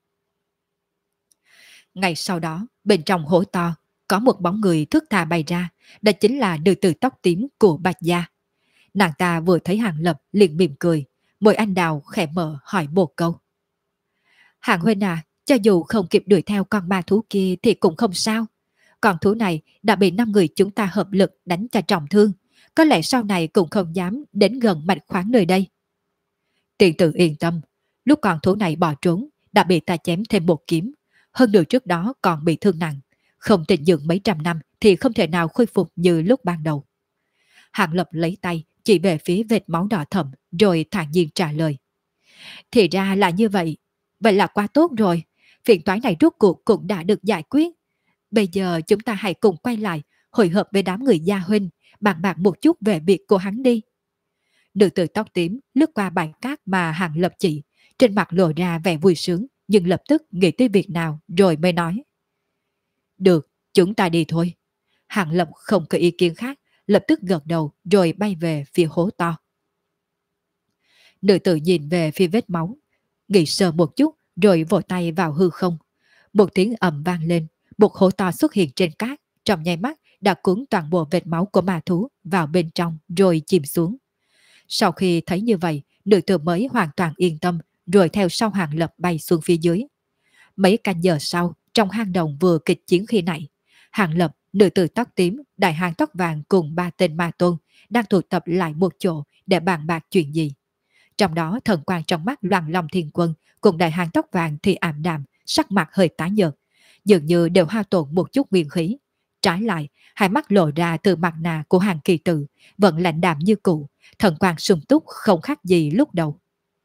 Ngày sau đó, bên trong hố to, có một bóng người thướt tha bay ra, đó chính là nữ tử tóc tím của Bạch Gia. Nàng ta vừa thấy Hàng Lập liền mỉm cười, môi anh đào khẽ mở hỏi một câu. Hàng huynh à, cho dù không kịp đuổi theo con ma thú kia thì cũng không sao. Con thú này đã bị 5 người chúng ta hợp lực đánh cho trọng thương, có lẽ sau này cũng không dám đến gần mạch khoáng nơi đây. Tiền tử yên tâm, lúc con thú này bỏ trốn đã bị ta chém thêm một kiếm, hơn nữa trước đó còn bị thương nặng, không tịnh dưỡng mấy trăm năm thì không thể nào khôi phục như lúc ban đầu. Hàng Lập lấy tay chỉ về phía vệt máu đỏ thẫm rồi thản nhiên trả lời. Thì ra là như vậy, vậy là quá tốt rồi, phiền toái này rốt cuộc cũng đã được giải quyết. Bây giờ chúng ta hãy cùng quay lại, hội hợp với đám người gia huynh, bàn bạc một chút về việc của hắn đi. Nữ tử tóc tím lướt qua bãi cát mà Hàng Lập chỉ, trên mặt lộ ra vẻ vui sướng, nhưng lập tức nghĩ tới việc nào rồi mới nói. Được, chúng ta đi thôi. Hàng Lập không có ý kiến khác, lập tức gật đầu rồi bay về phía hố to. Nữ tử nhìn về phía vết máu, nghĩ sờ một chút rồi vỗ tay vào hư không. Một tiếng ầm vang lên, một hố to xuất hiện trên cát, trong nháy mắt đã cuốn toàn bộ vết máu của ma thú vào bên trong rồi chìm xuống. Sau khi thấy như vậy, nữ tử mới hoàn toàn yên tâm rồi theo sau Hàng Lập bay xuống phía dưới. Mấy canh giờ sau, trong hang động vừa kịch chiến khi nãy, Hàng Lập, nữ tử tóc tím, đại hán tóc vàng cùng 3 tên ma tôn đang tụ tập lại một chỗ để bàn bạc chuyện gì. Trong đó thần quang trong mắt Loan Long Thiên Quân cùng đại hán tóc vàng thì ảm đạm, sắc mặt hơi tái nhợt, dường như đều hao tổn một chút nguyên khí. Trái lại, hai mắt lộ ra từ mặt nạ của Hàng Kỳ Tử vẫn lạnh đạm như cũ, thần quang sung túc không khác gì lúc đầu.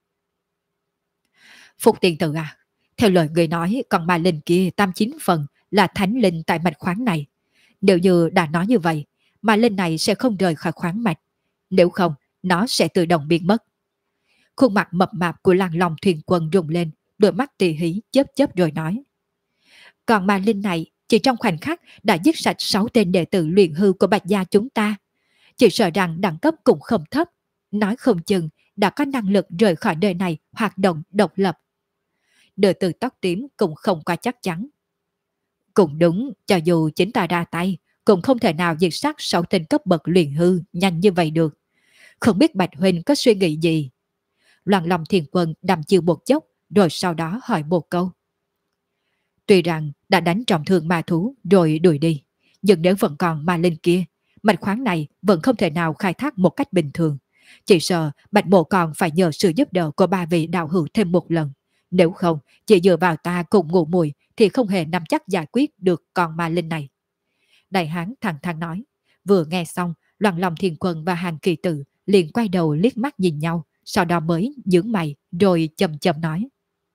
Phục tiền tử à, theo lời người nói còn ma linh kia 89 phần là thánh linh tại mạch khoáng này. Nếu như đã nói như vậy, ma linh này sẽ không rời khỏi khoáng mạch. Nếu không, nó sẽ tự động biến mất. Khuôn mặt mập mạp của Lăng Long Thuyền Quân rung lên, đôi mắt tỉ hí chớp chớp rồi nói. Còn ma linh này chỉ trong khoảnh khắc đã giết sạch 6 tên đệ tử luyện hư của Bạch Gia chúng ta. Chỉ sợ rằng đẳng cấp cũng không thấp, nói không chừng đã có năng lực rời khỏi đời này hoạt động độc lập. Đệ tử tóc tím cũng không quá chắc chắn. Cũng đúng, cho dù chính ta ra tay, cũng không thể nào diệt sát 6 tên cấp bậc luyện hư nhanh như vậy được. Không biết Bạch Huynh có suy nghĩ gì? Loan Long Thiên Quân đầm chiều một chốc, rồi sau đó hỏi một câu. Tuy rằng đã đánh trọng thương ma thú rồi đuổi đi, nhưng nếu vẫn còn ma linh kia, mạch khoáng này vẫn không thể nào khai thác một cách bình thường. Chỉ sợ Bạch Mộ còn phải nhờ sự giúp đỡ của ba vị đạo hữu thêm một lần. Nếu không, chỉ dựa vào ta cùng Ngụ Mùi thì không hề nắm chắc giải quyết được con ma linh này. Đại hán thẳng thắn nói. Vừa nghe xong, Loạn Lòng Thiên Quân và Hàng Kỳ Tử liền quay đầu liếc mắt nhìn nhau, sau đó mới nhướng mày rồi chậm chậm nói.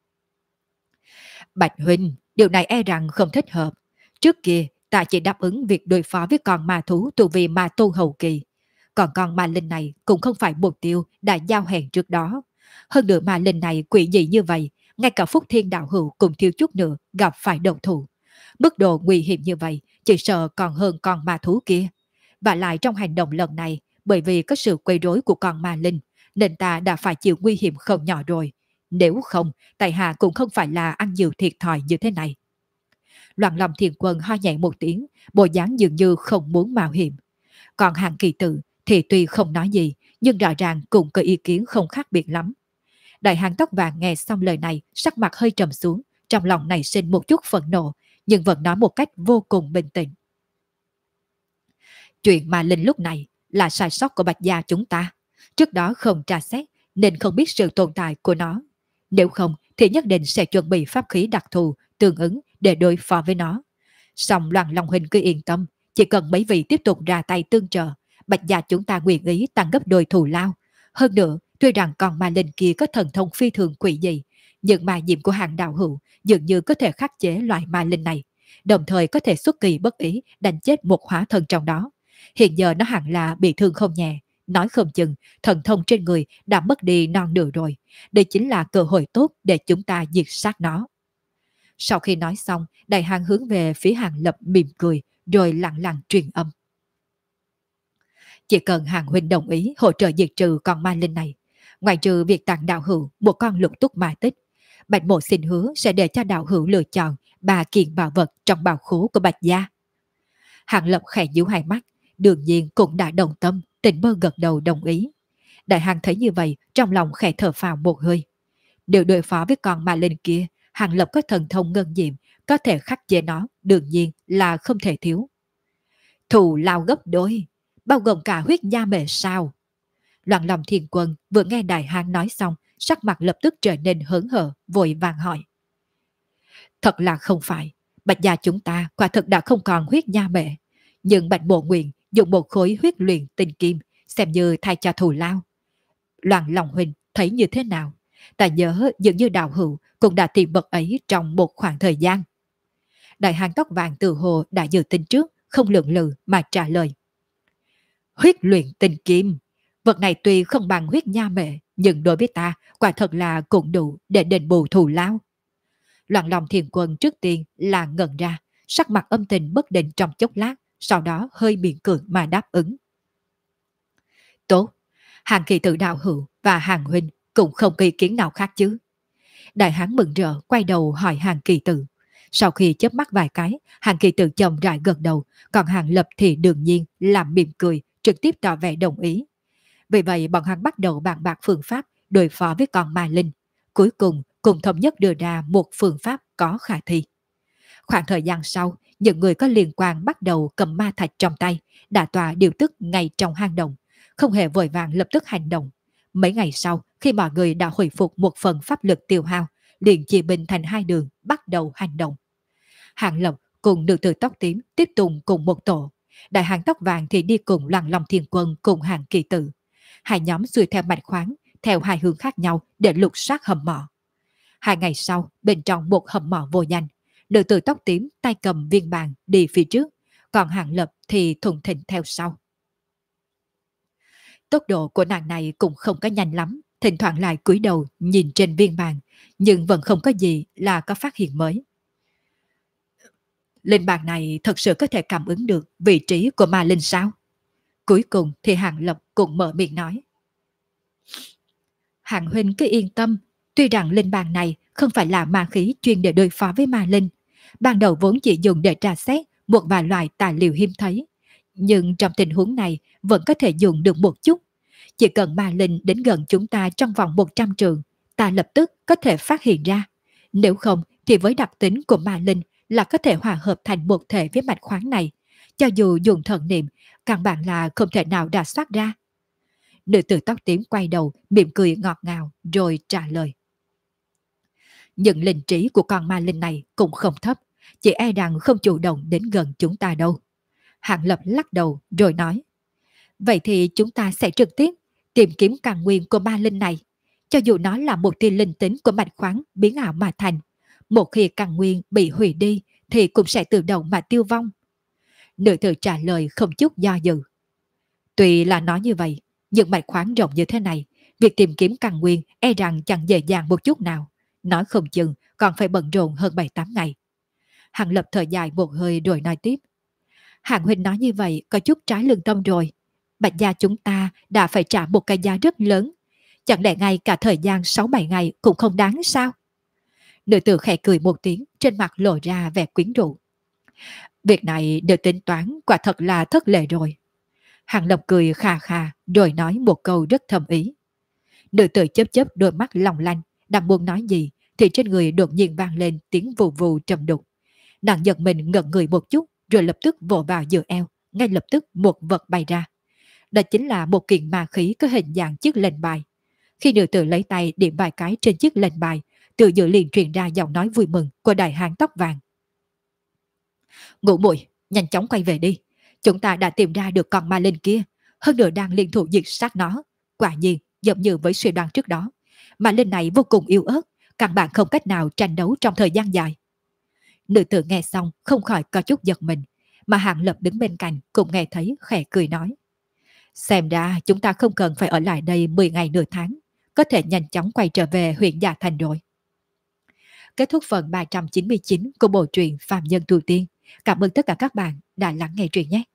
Bạch huynh, điều này e rằng không thích hợp. Trước kia, ta chỉ đáp ứng việc đối phó với con ma thú tu vi ma tu hậu kỳ. Còn con ma linh này cũng không phải mục tiêu đã giao hẹn trước đó. Hơn nữa ma linh này quỷ dị như vậy, ngay cả Phúc Thiên đạo hữu cũng thiếu chút nữa gặp phải động thủ. Mức độ nguy hiểm như vậy, chỉ sợ còn hơn con ma thú kia. Và lại trong hành động lần này, bởi vì có sự quấy rối của con ma linh, nên ta đã phải chịu nguy hiểm không nhỏ rồi. Nếu không, tại hạ cũng không phải là ăn nhiều thiệt thòi như thế này. Loạn Lòng Thiên Quân ho nhẹ một tiếng, bộ dáng dường như không muốn mạo hiểm. Còn Hàng Kỳ Tử thì tuy không nói gì, nhưng rõ ràng cũng có ý kiến không khác biệt lắm. Đại hán tóc vàng nghe xong lời này, sắc mặt hơi trầm xuống, trong lòng nảy sinh một chút phẫn nộ, nhưng vẫn nói một cách vô cùng bình tĩnh. Chuyện ma linh lúc này là sai sót của Bạch gia chúng ta. Trước đó không tra xét nên không biết sự tồn tại của nó. Nếu không thì nhất định sẽ chuẩn bị pháp khí đặc thù tương ứng để đối phó với nó. Song Loạn Long huynh cứ yên tâm, chỉ cần mấy vị tiếp tục ra tay tương trợ, Bạch gia chúng ta nguyện ý tăng gấp đôi thù lao. Hơn nữa, tuy rằng con ma linh kia có thần thông phi thường quỷ dị, nhưng ma diệm của Hàng đạo hữu dường như có thể khắc chế loại ma linh này, đồng thời có thể xuất kỳ bất ý đánh chết một hóa thần trong đó. Hiện giờ nó hẳn là bị thương không nhẹ, nói không chừng thần thông trên người đã mất đi non nửa rồi. Đây chính là cơ hội tốt để chúng ta diệt sát nó. Sau khi nói xong, đại hán hướng về phía Hàng Lập mỉm cười, rồi lặng lặng truyền âm. Chỉ cần Hàng huynh đồng ý hỗ trợ diệt trừ con ma linh này, ngoài trừ việc tặng đạo hữu một con lục túc ma tích, Bạch Mộ xin hứa sẽ để cho đạo hữu lựa chọn 3 kiện bảo vật trong bảo khố của Bạch gia. Hàng Lập khẽ nhíu hai mắt, đương nhiên cũng đã đồng tâm, tỉnh bơ gật đầu đồng ý. Đại hán thấy như vậy, trong lòng khẽ thở phào một hơi. Nếu đối phó với con ma linh kia, Hàng Lập có thần thông ngân diệm, có thể khắc chế nó, đương nhiên là không thể thiếu. Thù lao gấp đôi, bao gồm cả huyết nha mệ sao? Loạn Lòng Thiên Quân vừa nghe đại hán nói xong, sắc mặt lập tức trở nên hớn hở, vội vàng hỏi. Thật là không phải, Bạch gia chúng ta quả thực đã không còn huyết nha mệ, nhưng Bạch Mộ nguyện dùng một khối huyết luyện tinh kim, xem như thay cho thù lao. Loạn Lòng huynh thấy như thế nào? Ta nhớ dường như đạo hữu cũng đã tìm vật ấy trong một khoảng thời gian. Đại hán tóc vàng từ hồ đã dự tin trước, không lượng lự mà trả lời. Huyết luyện tinh kim, vật này tuy không bằng huyết nha mệ, nhưng đối với ta quả thật là cũng đủ để đền bù thù lao. Loạn Lòng Thiên Quân trước tiên là ngẩn ra, sắc mặt âm tình bất định trong chốc lát, sau đó hơi miễn cưỡng mà đáp ứng. Tốt, Hàng Kỳ Tử đạo hữu và Hàng huynh cũng không có ý kiến nào khác chứ? Đại hán mừng rỡ quay đầu hỏi Hàng Kỳ Tử. Sau khi chớp mắt vài cái, Hàng Kỳ Tử chậm rãi gật đầu, còn Hàng Lập thì đương nhiên làm mỉm cười, trực tiếp tỏ vẻ đồng ý. Vì vậy bọn hắn bắt đầu bàn bạc phương pháp đối phó với con ma linh. Cuối cùng cùng thống nhất đưa ra một phương pháp có khả thi. Khoảng thời gian sau, những người có liên quan bắt đầu cầm ma thạch trong tay, đã tòa điều tức ngay trong hang động, không hề vội vàng lập tức hành động. Mấy ngày sau, khi mọi người đã hồi phục một phần pháp lực tiêu hao, liền chia binh thành 2 đường, bắt đầu hành động. Hàng Lập cùng nữ tử tóc tím tiếp tục cùng một tổ. Đại hán tóc vàng thì đi cùng Loạn Long Thiên Quân cùng Hàng Kỳ Tử. Hai nhóm xuôi theo mạch khoáng, theo 2 hướng khác nhau để lục soát hầm mỏ. 2 ngày sau, bên trong một hầm mỏ vô danh, nữ tử tóc tím tay cầm viên bàn đi phía trước, còn Hàng Lập thì thùng thình theo sau. Tốc độ của nàng này cũng không có nhanh lắm, thỉnh thoảng lại cúi đầu nhìn trên viên bàn, nhưng vẫn không có gì là có phát hiện mới. Linh bàn này thật sự có thể cảm ứng được vị trí của ma linh sao? Cuối cùng thì Hàng Lập cũng mở miệng nói. Hàng huynh cứ yên tâm, tuy rằng linh bàn này không phải là ma khí chuyên để đối phó với ma linh, ban đầu vốn chỉ dùng để tra xét một vài loại tài liệu hiếm thấy, nhưng trong tình huống này vẫn có thể dùng được một chút. Chỉ cần ma linh đến gần chúng ta trong vòng 100 trượng, ta lập tức có thể phát hiện ra. Nếu không thì với đặc tính của ma linh là có thể hòa hợp thành một thể với mạch khoáng này, cho dù dùng thần niệm, căn bản là không thể nào đả soát ra. Nữ tử tóc tím quay đầu, mỉm cười ngọt ngào, rồi trả lời. Những linh trí của con ma linh này cũng không thấp, chỉ e rằng không chủ động đến gần chúng ta đâu. Hạng Lập lắc đầu rồi nói. Vậy thì chúng ta sẽ trực tiếp tìm kiếm căn nguyên của ma linh này. Cho dù nó là một tia linh tính của mạch khoáng biến ảo mà thành, một khi căn nguyên bị hủy đi thì cũng sẽ tự động mà tiêu vong. Nữ tử trả lời không chút do dự. Tuy là nói như vậy, nhưng mạch khoáng rộng như thế này, việc tìm kiếm căn nguyên e rằng chẳng dễ dàng một chút nào. Nói không chừng còn phải bận rộn hơn 7-8 ngày. Hạng Lập thở dài một hơi rồi nói tiếp. Hạng huynh nói như vậy có chút trái lương tâm rồi. Bạch gia chúng ta đã phải trả một cái giá rất lớn. Chẳng lẽ ngay cả thời gian 6-7 ngày cũng không đáng sao? Nữ tử khẽ cười một tiếng, trên mặt lộ ra vẻ quyến rũ. Việc này được tính toán quả thật là thất lệ rồi. Hàng Lập cười khà khà rồi nói một câu rất thầm ý. Nữ tử chớp chớp đôi mắt long lanh, đang muốn nói gì thì trên người đột nhiên vang lên tiếng vù vù trầm đục. Nàng giật mình ngẩn người một chút rồi lập tức vỗ vào giữa eo, ngay lập tức một vật bay ra. Đó chính là một kiện ma khí có hình dạng chiếc lệnh bài. Khi nữ tử lấy tay điểm vài cái trên chiếc lệnh bài, từ giữa liền truyền ra giọng nói vui mừng của đại hán tóc vàng. Ngũ muội, nhanh chóng quay về đi. Chúng ta đã tìm ra được con ma linh kia, hơn nữa đang liên thủ diệt sát nó. Quả nhiên, giống như với suy đoán trước đó, ma linh này vô cùng yếu ớt, căn bản không cách nào tranh đấu trong thời gian dài. Nữ tử nghe xong không khỏi có chút giật mình, mà Hạng Lập đứng bên cạnh cũng nghe thấy khẽ cười nói. Xem ra chúng ta không cần phải ở lại đây 10 ngày nửa tháng, có thể nhanh chóng quay trở về huyện Dạ Thành rồi. Kết thúc phần 399 của bộ truyện Phàm Nhân Tu Tiên. Cảm ơn tất cả các bạn đã lắng nghe truyện nhé.